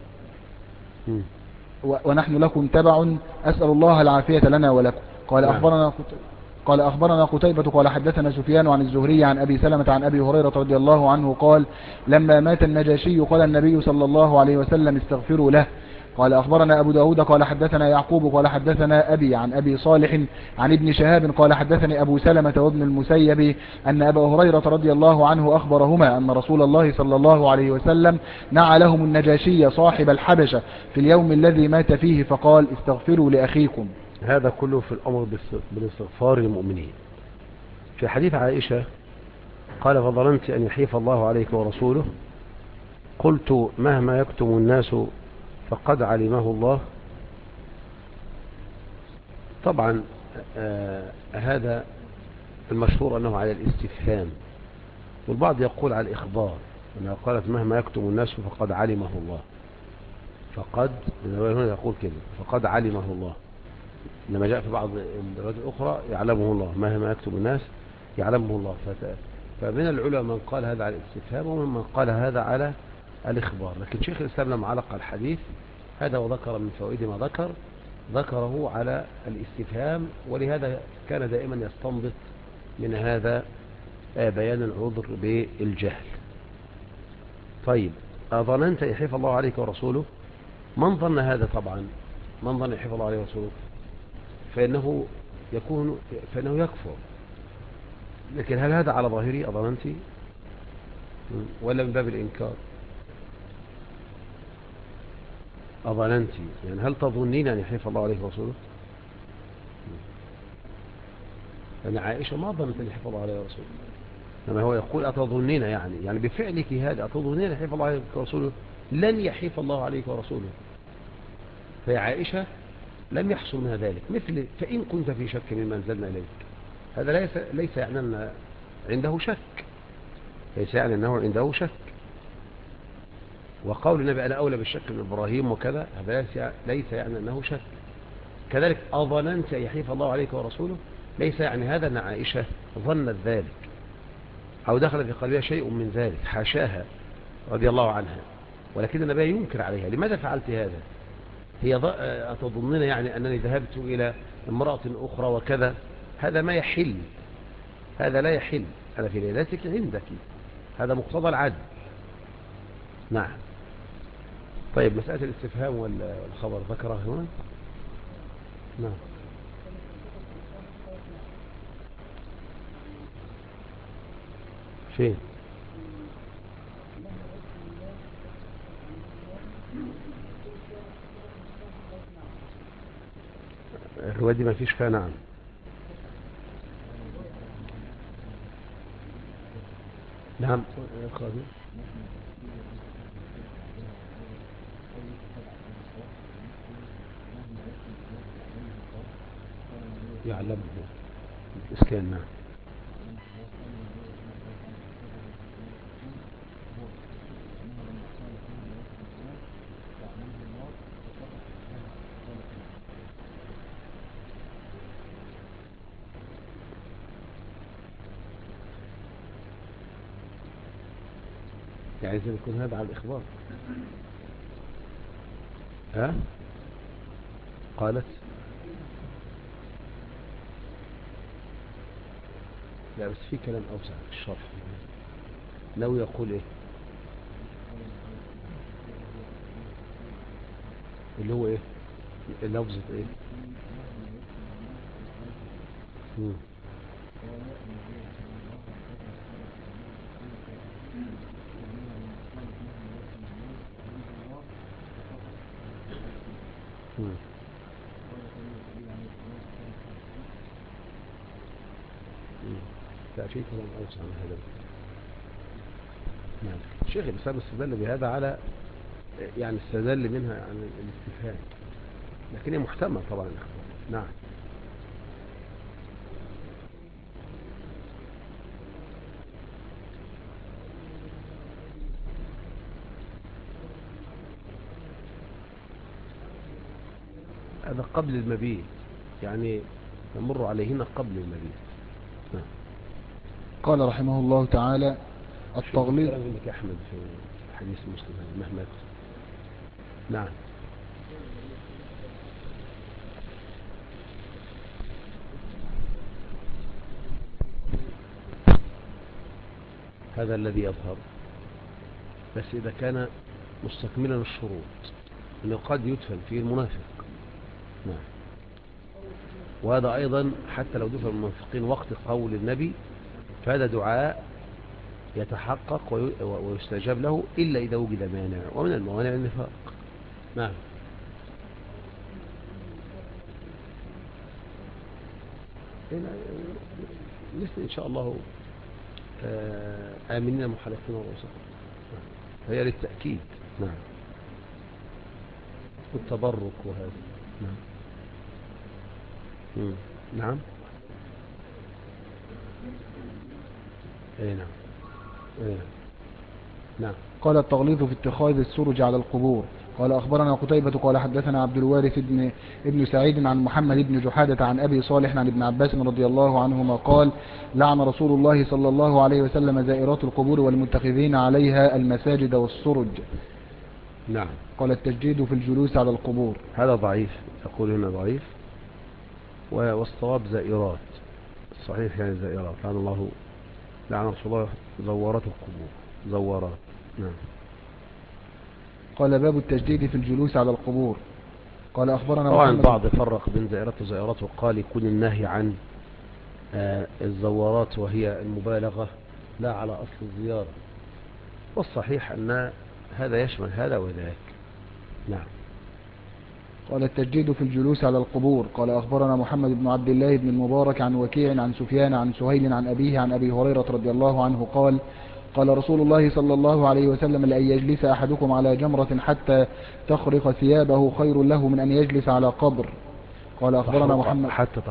ونحن لكم تبع أسأل الله العافية لنا ولكم. قال أخبرنا قتيبة قال حدثنا سفيان عن الزهري عن أبي سلمة عن أبي هريرة رضي الله عنه قال لما مات النجاشي قال النبي صلى الله عليه وسلم استغفروا له قال أخبرنا أبو داود قال حدثنا يعقوب قال حدثنا أبي عن أبي صالح عن ابن شهاب قال حدثني أبو سلمة وابن المسيب أن أبا هريرة رضي الله عنه أخبرهما أن رسول الله صلى الله عليه وسلم نعى لهم النجاشي صاحب الحبشة في اليوم الذي مات فيه فقال استغفروا لأخيكم. هذا كله في الأمر بالاستغفار للمؤمنين. في حديث عائشة قال فظننت أن يحيف الله عليك ورسوله قلت مهما يكتم الناس فقد علمه الله. طبعا هذا المشهور أنه على الاستفهام، والبعض يقول على الإخبار، أنها قالت مهما يكتم الناس فقد علمه الله. فقد هنا يقول كده فقد علمه الله، إنما جاء في بعض الروايات الأخرى يعلمه الله، مهما يكتم الناس يعلمه الله. فمن العلماء من قال هذا على الاستفهام ومن قال هذا على الإخبار. لكن شيخ الإسلام لما علق الحديث هذا وذكر من فوائد ما ذكره على الاستفهام، ولهذا كان دائما يستنبط من هذا بيان العذر بالجهل. طيب أظننت يحيف الله عليك ورسوله، من ظن هذا؟ طبعا من ظن يحيف الله عليه ورسوله فإنه يكفر. لكن هل هذا على ظاهري أظننت ولا من باب الإنكار؟ أظننت يعني هل تظنين أن يحيف الله عليك ورسوله؟ يعني عائشة ما ظنت أن يحيف الله عليه ورسوله، لما هو يقول أتظنين يعني بفعلك هذا أتظنين أن يحيف الله عليك ورسوله لن يحيف الله عليك ورسوله. فيا عائشة لم يحصل منها ذلك، مثل فإن كنت في شك مما أنزلنا إليك، هذا ليس يعني أن عنده شك، ليس يعني أنه عنده شك. وقول النبي أنا أولى بالشك من إبراهيم وكذا، هذا ليس يعني أنه شك. كذلك أظننت يحيف الله عليك ورسوله ليس يعني هذا أن عائشة ظنت ذلك أو دخل في قلبها شيء من ذلك، حاشاها رضي الله عنها، ولكن النبي ينكر عليها لماذا فعلت هذا؟ هي أتظنين يعني أنني ذهبت إلى امرأة أخرى وكذا؟ هذا ما يحل، هذا لا يحل، هذا في ليلتك عندك، هذا مقتضى العدل. نعم. طيب مسألة الاستفهام والخبر ذكره هنا. نعم. فين؟ الرواية دي ما فيش فيها نعم. نعم خالد يعلمه الإسكان. نعم. يعني إذا يكون هذا على الإخبار. ها قالت لا، بس في كلام أوسع في الشرح. لو يقول إيه اللي هو إيه لفظة إيه؟ مم. مم. مم. لا، في كلام أوسع من هذا. نعم. الشيخ الإسلام استدل بهذا على يعني استدل منها عن الاستفهام، لكن هي محتمل طبعا الإخبار. نعم. هذا قبل المبيت، يعني نمر عليهن قبل المبيت. نعم. قال رحمه الله تعالى التغليظ. كلام منك يا أحمد في حديث مسلم مهما يكتب. نعم. هذا الذي يظهر، بس إذا كان مستكملا الشروط أنه قد يدفن فيه المنافق. نعم. وهذا أيضا حتى لو دفن المنافقين وقت قول النبي فهذا دعاء يتحقق ويستجاب له إلا إذا وجد مانع، ومن الموانع النفاق. نعم. مثل إن شاء الله آمنين محلقين رؤوسهم، هي للتأكيد. نعم. والتبرك وهذا. نعم. نعم. اي نعم. اي نعم. قال التغليظ في اتخاذ السرج على القبور. قال أخبرنا قتيبة قال حدثنا عبد الوارث ابن سعيد عن محمد بن جحادة عن أبي صالح عن ابن عباس رضي الله عنهما قال لعن رسول الله صلى الله عليه وسلم زائرات القبور والمتخذين عليها المساجد والسرج. نعم. قال التجديد في الجلوس على القبور. هذا ضعيف، يقول هنا ضعيف، والصواب زائرات. صحيح يعني زائرات. لعن الله، لعن رسول الله زوارات القبور، زوارات. نعم. قال باب التجديد في الجلوس على القبور. قال أخبرنا طبعا محمد البعض فرق بين زائرات وزائرات وقال يكون النهي عن الزوارات وهي المبالغة لا على أصل الزيارة، والصحيح أن هذا يشمل هذا وذاك. نعم. قال التجديد في الجلوس على القبور. قال أخبرنا محمد بن عبد الله بن المبارك عن وكيع عن سفيان عن سهيل عن أبيه عن أبي هريرة رضي الله عنه قال قال رسول الله صلى الله عليه وسلم لأن يجلس أحدكم على جمرة حتى تخرق ثيابه خير له من أن يجلس على قبر. قال أخبرنا محمد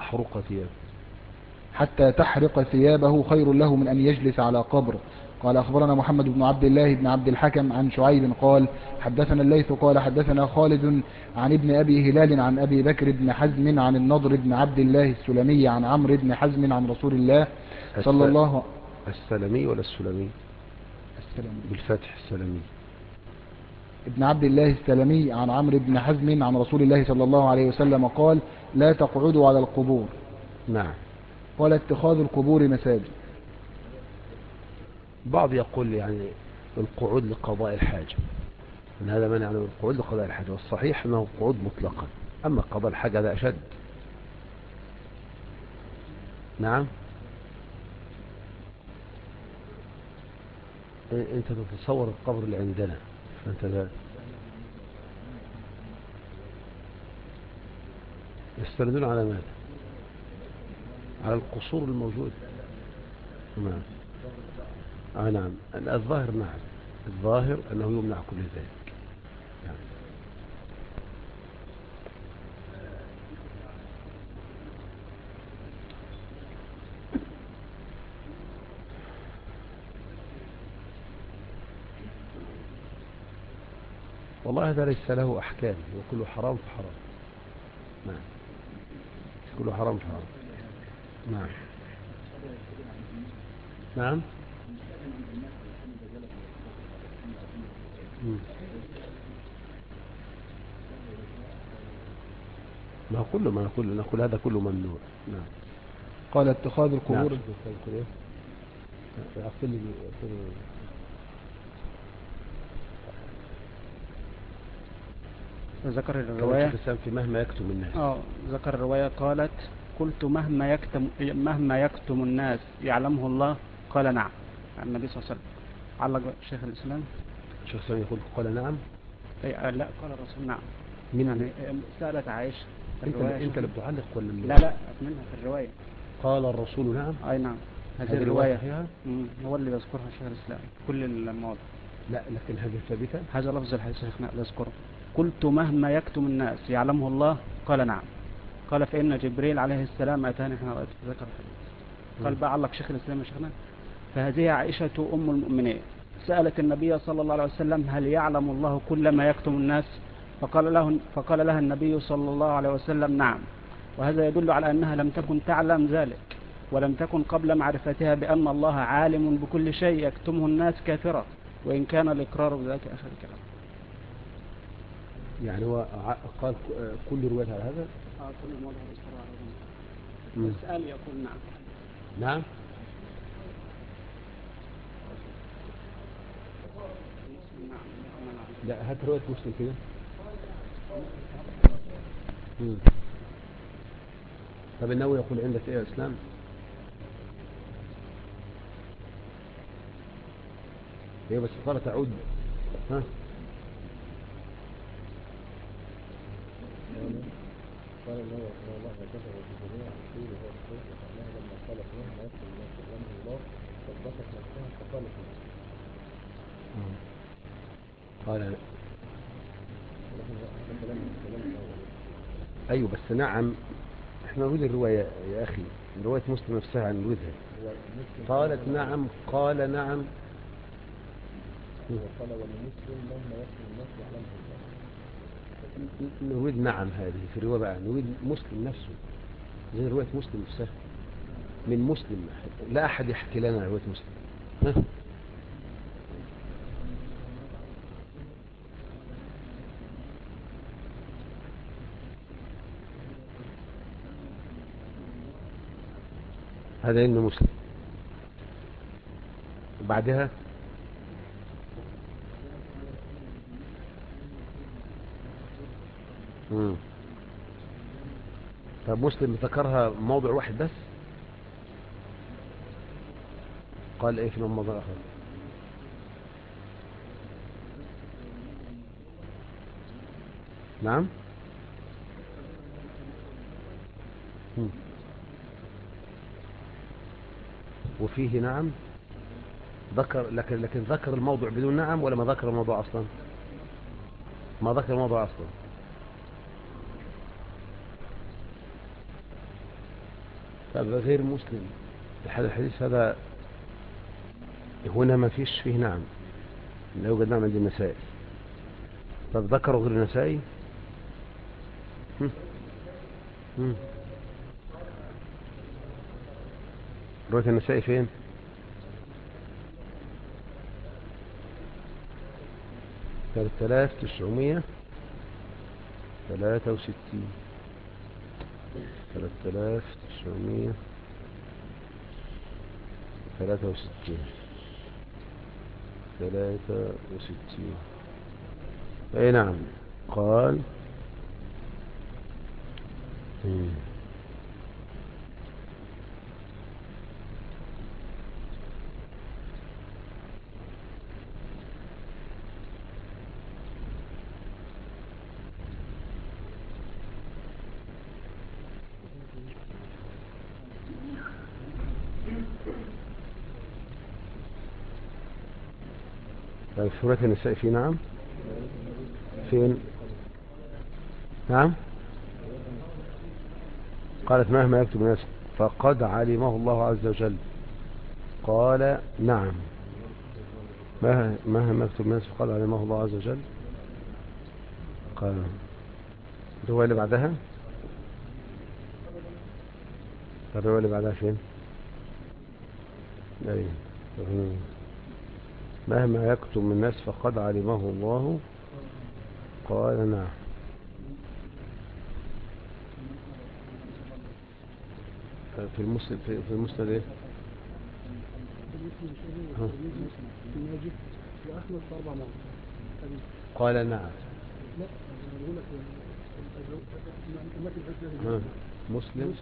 حتى تحرق ثيابه خير له من أن يجلس على قبر. قال أخبرنا محمد بن عبد الله بن عبد الحكم عن شعيب قال حدثنا الليث قال حدثنا خالد عن ابن أبي هلال عن أبي بكر بن حزم عن النضر بن عبد الله السلمي عن عمرو بن حزم عن رسول الله صلى الله السلمي ولا السلمي؟ السلمي بالفتح السلمي. ابن عبد الله السلمي عن عمرو بن حزم عن رسول الله صلى الله عليه وسلم قال لا تقعدوا على القبور. نعم. قال اتخاذ القبور مساجد. بعض يقول يعني القعود لقضاء الحاجة، ان هذا مانع عن القعود لقضاء الحاجة، والصحيح انه القعود مطلقا، اما قضاء الحاجة ده اشد. نعم. انت تتصور القبر اللي عندنا، فانت ده يستندون على ماذا؟ على القصور الموجودة. نعم. نعم. الظاهر نعم، الظاهر أنه يمنع كل ذلك. نعم. والله هذا ليس له أحكام، وكله حرام فحرام. نعم. كله حرام فحرام. نعم. نعم. ما نقول هذا كله ممنوع. نعم. قال اتخاذ القبور. نعم. ذكر الرواية في مهما يكتم الناس. ذكر الرواية قالت قلت مهما يكتم الناس يعلمه الله قال نعم. النبي صلى الله عليه وسلم علق شيخ الإسلام. شيخ الإسلام يقول قال نعم. لا قال الرسول نعم. من يعني سألت عائشة. انت اللي بتعلق ولا لا منها في الرواية قال الرسول نعم. اي نعم. هذه الرواية هو اللي يذكرها شيخ الإسلام كل المواضع. لا لكن هذه ثابتة. هذا لفظ الحديث شيخنا يذكره. قلت مهما يكتم الناس يعلمه الله قال نعم. قال فإن جبريل عليه السلام أتاني حين رأيت ذكر الحديث. قال بعلق شيخ الإسلام يا شيخنا فهذه عائشة أم المؤمنين سألت النبي صلى الله عليه وسلم هل يعلم الله كل ما يكتم الناس فقال لها النبي صلى الله عليه وسلم نعم. وهذا يدل على أنها لم تكن تعلم ذلك ولم تكن قبل معرفتها بأن الله عالم بكل شيء يكتمه الناس كافرة وإن كان الإقرار بذلك آخر الكلام. يعني هو قال كل رواية على هذا. كل الموضوع الإقرار على هذا. السؤال يقول نعم. نعم. لا هات رواية مسلم كده. مم. طب النووي يقول عندك ايه يا اسلام؟ هي بس قال تعود. ها قال النبي رحمه الله هكذا وفي جميع الأصول وهو الصوت وكأنها لما قالت مهما يكتب الناس يعلمه الله صدقت نفسها فقالت نعم. قال هذا كلام الأول. ايوه بس نعم، احنا نريد الرواية يا اخي، رواية مسلم نفسها نريدها. هو مسلم قالت نعم، قال نعم. وقال ولمسلم مهما يكتب الناس يعلمه الله. نريد نعم هذه في الرواية بقى، نريد مسلم نفسه زي رواية مسلم نفسها من مسلم، لا أحد يحكي لنا رواية مسلم. ها؟ هذا علم مسلم. وبعدها طب مسلم ذكرها موضع واحد بس، قال ايه في الموضوع الآخر؟ نعم. وفيه نعم ذكر، لكن ذكر الموضوع بدون نعم ولا ما ذكر الموضوع أصلا؟ ما ذكر الموضوع أصلا. هذا غير مسلم. الحديث هذا هنا ما فيش فيه نعم، لا يوجد نعم عند النسائي. طب ذكروا غير النسائي؟ رواية النسائي فين؟ كانت 3963. 3963. اي نعم. قال طيب سورة النساء في نعم فين؟ نعم. قالت مهما يكتب الناس فقد علمه الله عز وجل. قال نعم. مهما يكتب الناس فقد علمه الله عز وجل. قال الرواية اللي بعدها. الرواية اللي بعدها فين؟ أيوة. مهما يكتم الناس فقد علمه الله. قال نعم. في المسند في المسند ايه؟ قال نعم. مسلم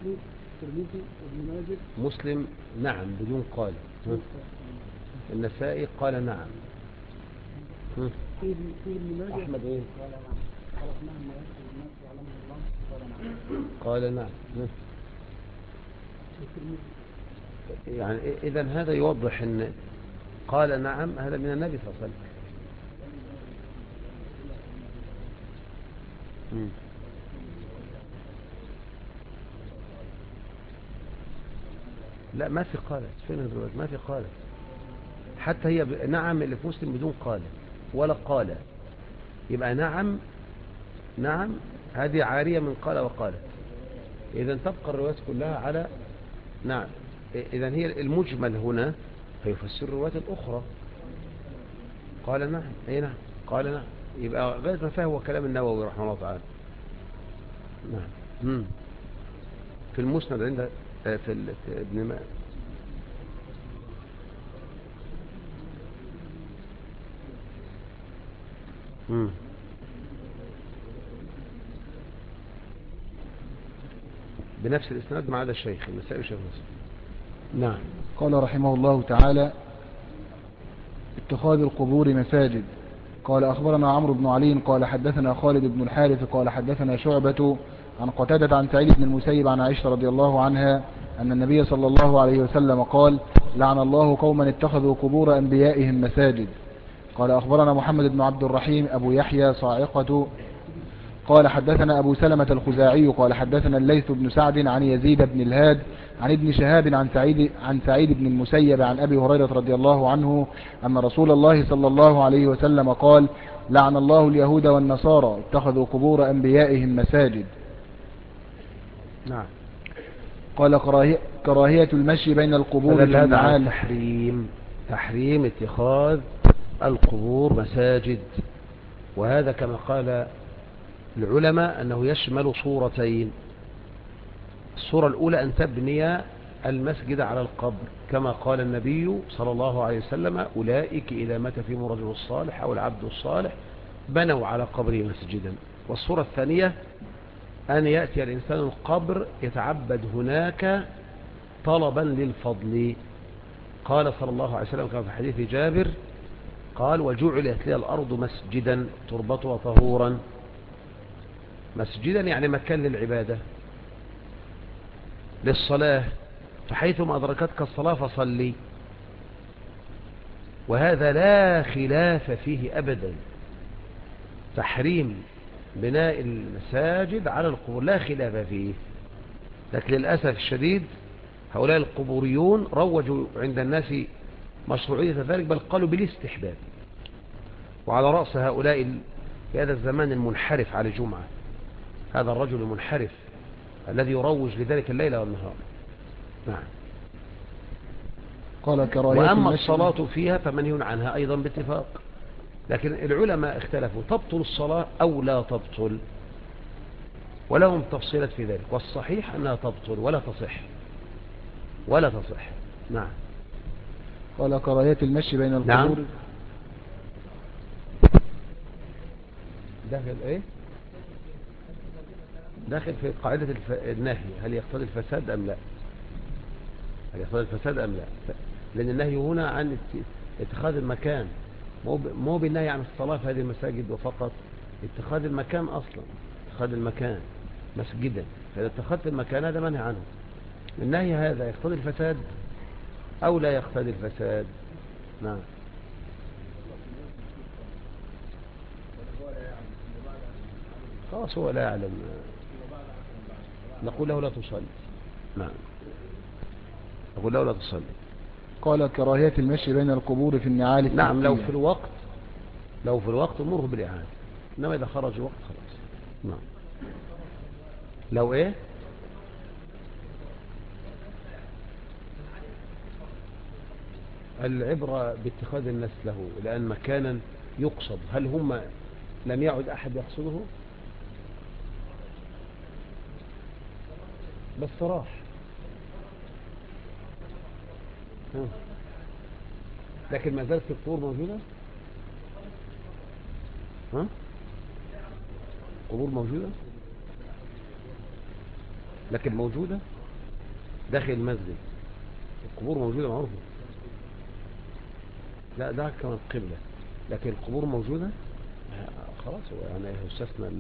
مسلم نعم بدون قال. النسائي قال نعم. أحمد ايه؟ قال نعم. يعني إذن هذا يوضح ان قال نعم هذا من النبي صلى الله عليه وسلم. لا ما في قالت، فين الرواية؟ ما في قالت. حتى هي نعم اللي في مسلم بدون قال ولا قال. يبقى نعم نعم هذه عارية من قال وقالت. إذن تبقى الروايات كلها على نعم. إذن هي المجمل هنا فيفسر الروايات الأخرى. قال نعم أي نعم قال نعم. يبقى غير ما فهو كلام النووي رحمه الله تعالى. نعم. في المسند عند في ابن ما بنفس الإسناد ما عدا الشيخ النسائي وشيخ مسلم. نعم. قال رحمه الله تعالى: اتخاذ القبور مساجد. قال أخبرنا عمرو بن علي قال حدثنا خالد بن الحارث قال حدثنا شعبة عن قتادة عن سعيد بن المسيب عن عائشة رضي الله عنها أن النبي صلى الله عليه وسلم قال: لعن الله قوما اتخذوا قبور أنبيائهم مساجد. قال أخبرنا محمد بن عبد الرحيم أبو يحيى صاعقة قال حدثنا أبو سلمة الخزاعي قال حدثنا الليث بن سعد عن يزيد بن الهاد عن ابن شهاب عن سعيد بن المسيب عن أبي هريرة رضي الله عنه أن رسول الله صلى الله عليه وسلم قال: لعن الله اليهود والنصارى اتخذوا قبور أنبيائهم مساجد. نعم. قال كراهية المشي بين القبور في فدل هذا على النعال. تحريم اتخاذ القبور مساجد، وهذا كما قال العلماء أنه يشمل صورتين. الصورة الأولى أن تبني المسجد على القبر كما قال النبي صلى الله عليه وسلم: أولئك إذا مات فيهم الرجل الصالح أو العبد الصالح بنوا على قبره مسجدا. والصورة الثانية أن يأتي الإنسان القبر يتعبد هناك طلبا للفضل. قال صلى الله عليه وسلم كما في حديث جابر قال: وجعلت لي الأرض مسجدا تربتها طهورا. مسجدا يعني مكان للعبادة للصلاة، فحيثما أدركتك الصلاة فصلي. وهذا لا خلاف فيه أبدا، تحريم بناء المساجد على القبور لا خلاف فيه. لكن للأسف الشديد هؤلاء القبوريون روجوا عند الناس مشروعية ذلك، بل قالوا بالاستحباب. وعلى رأس هؤلاء في هذا الزمان المنحرف على الجمعة، هذا الرجل المنحرف الذي يروج لذلك الليل والنهار. نعم. قال كراهية وأما المشي. الصلاة فيها فمنهي عنها أيضا باتفاق، لكن العلماء اختلفوا: تبطل الصلاة أو لا تبطل؟ ولهم تفصيلات في ذلك، والصحيح أنها تبطل ولا تصح. نعم. قال كراهية المشي بين القبور. نعم. داخل ايه؟ داخل في قاعدة النهي، هل يقتضي الفساد أم لا؟ لأن النهي هنا عن اتخاذ المكان، مو بالنهي عن الصلاة في هذه المساجد وفقط، اتخاذ المكان أصلا، اتخاذ المكان مسجدا. فإذا اتخذت المكان هذا منهي عنه. النهي هذا يقتضي الفساد أو لا يقتضي الفساد؟ نعم. خلاص هو لا يعلم، نقول له لا تصلي. نعم، نقول له لا تصلي. قال كراهية المشي بين القبور في النعال الستية. نعم، لو في الوقت نمره بالإعادة، إنما إذا خرج الوقت خلاص. نعم. لو إيه؟ العبرة باتخاذ الناس له، لأن مكانا يقصد، هل هم لم يعد أحد يقصده؟ بس راح. لكن ما زالت القبور موجودة. قبور موجودة، لكن موجودة داخل المسجد. القبور موجودة معروفة، لا ده كمان قبلة، لكن القبور موجودة خلاص. هو يعني يستثنى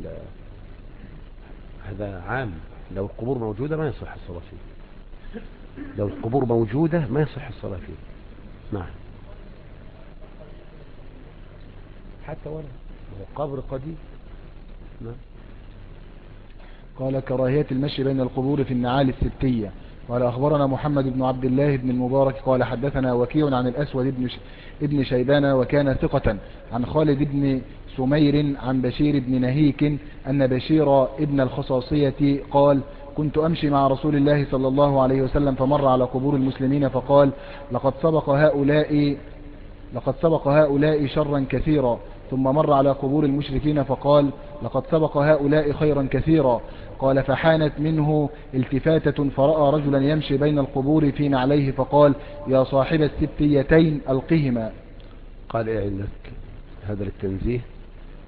هذا عام. لو القبور موجودة ما يصح الصلاة فيه، لو القبور موجودة ما يصح الصلاة فيه. نعم. حتى ولا هو قبر قديم. نعم. قال كراهية المشي بين القبور في النعال الستية. قال أخبرنا محمد بن عبد الله بن المبارك قال حدثنا وكيع عن الأسود ابن شيبان وكان ثقة عن خالد بن سمير عن بشير بن نهيك أن بشير ابن الخصاصية قال: كنت أمشي مع رسول الله صلى الله عليه وسلم فمر على قبور المسلمين فقال: لقد سبق هؤلاء شرا كثيرا. ثم مر على قبور المشركين فقال: لقد سبق هؤلاء خيرا كثيرا. قال: فحانت منه التفاتة فرأى رجلا يمشي بين القبور في نعليه فقال: يا صاحب السبتيتين ألقهما. قال إيه عندك هذا للتنزيه؟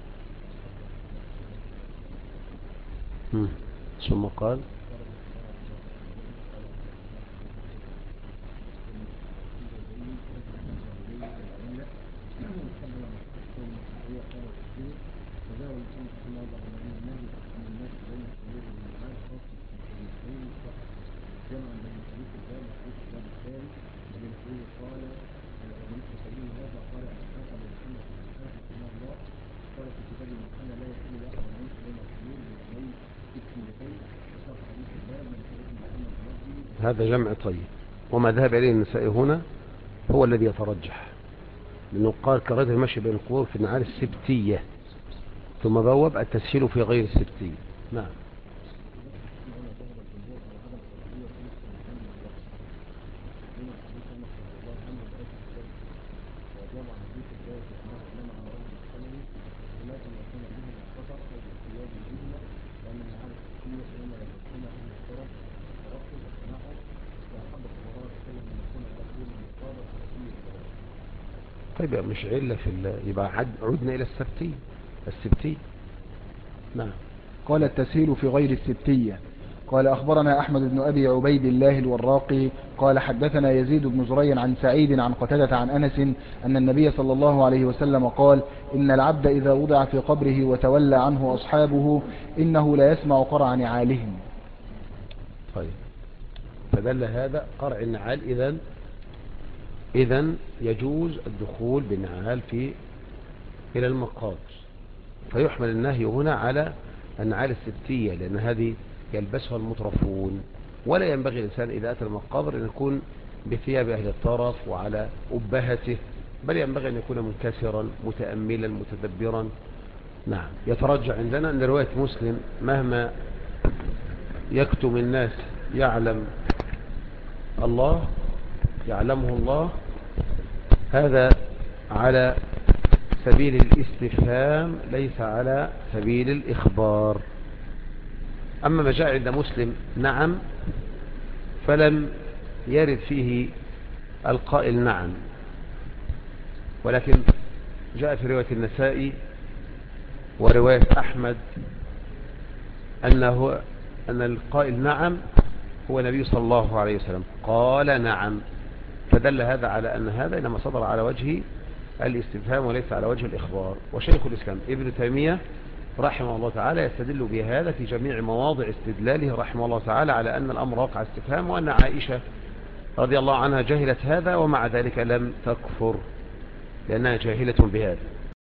ثم قال: هذا جمع طيب. وما ذهب إليه النسائي هنا هو الذي يترجح، لأنه قال كراهة المشي بين القبور في النعال السبتية، ثم بوب التسهيل في غير السبتية. نعم. طيب مش علة يبقى عدنا إلى السبتية. نعم. قال التسهيل في غير الستية. قال أخبرنا أحمد بن أبي عبيد الله الوراقي قال حدثنا يزيد بن زريع عن سعيد عن قتادة عن أنس أن النبي صلى الله عليه وسلم قال إن العبد إذا وضع في قبره وتولى عنه أصحابه إنه لا يسمع قرع نعالهم. طيب، فدل هذا قرع النعال. إذن يجوز الدخول بالنعال إلى المقابر، فيحمل النهي هنا على النعال السبتية، لأن هذه يلبسها المترفون، ولا ينبغي الإنسان إذا أتى المقابر أن يكون بثياب أهل الطرف وعلى أبهته، بل ينبغي أن يكون منكسرا متأملا متدبرا. نعم. يترجع عندنا أن رواية مسلم مهما يكتم الناس يعلمه الله، هذا على سبيل الاستفهام ليس على سبيل الإخبار. أما ما جاء عند مسلم نعم فلم يرد فيه القائل نعم، ولكن جاء في رواية النسائي ورواية أحمد أن القائل نعم هو النبي صلى الله عليه وسلم قال نعم، فدل هذا على أن هذا إنما صدر على وجه الاستفهام وليس على وجه الإخبار. وشيخ الإسلام ابن تيمية رحمه الله تعالى يستدل بهذا في جميع مواضع استدلاله رحمه الله تعالى على أن الأمر واقع استفهام، وأن عائشة رضي الله عنها جهلت هذا ومع ذلك لم تكفر لأنها جاهلة بهذا.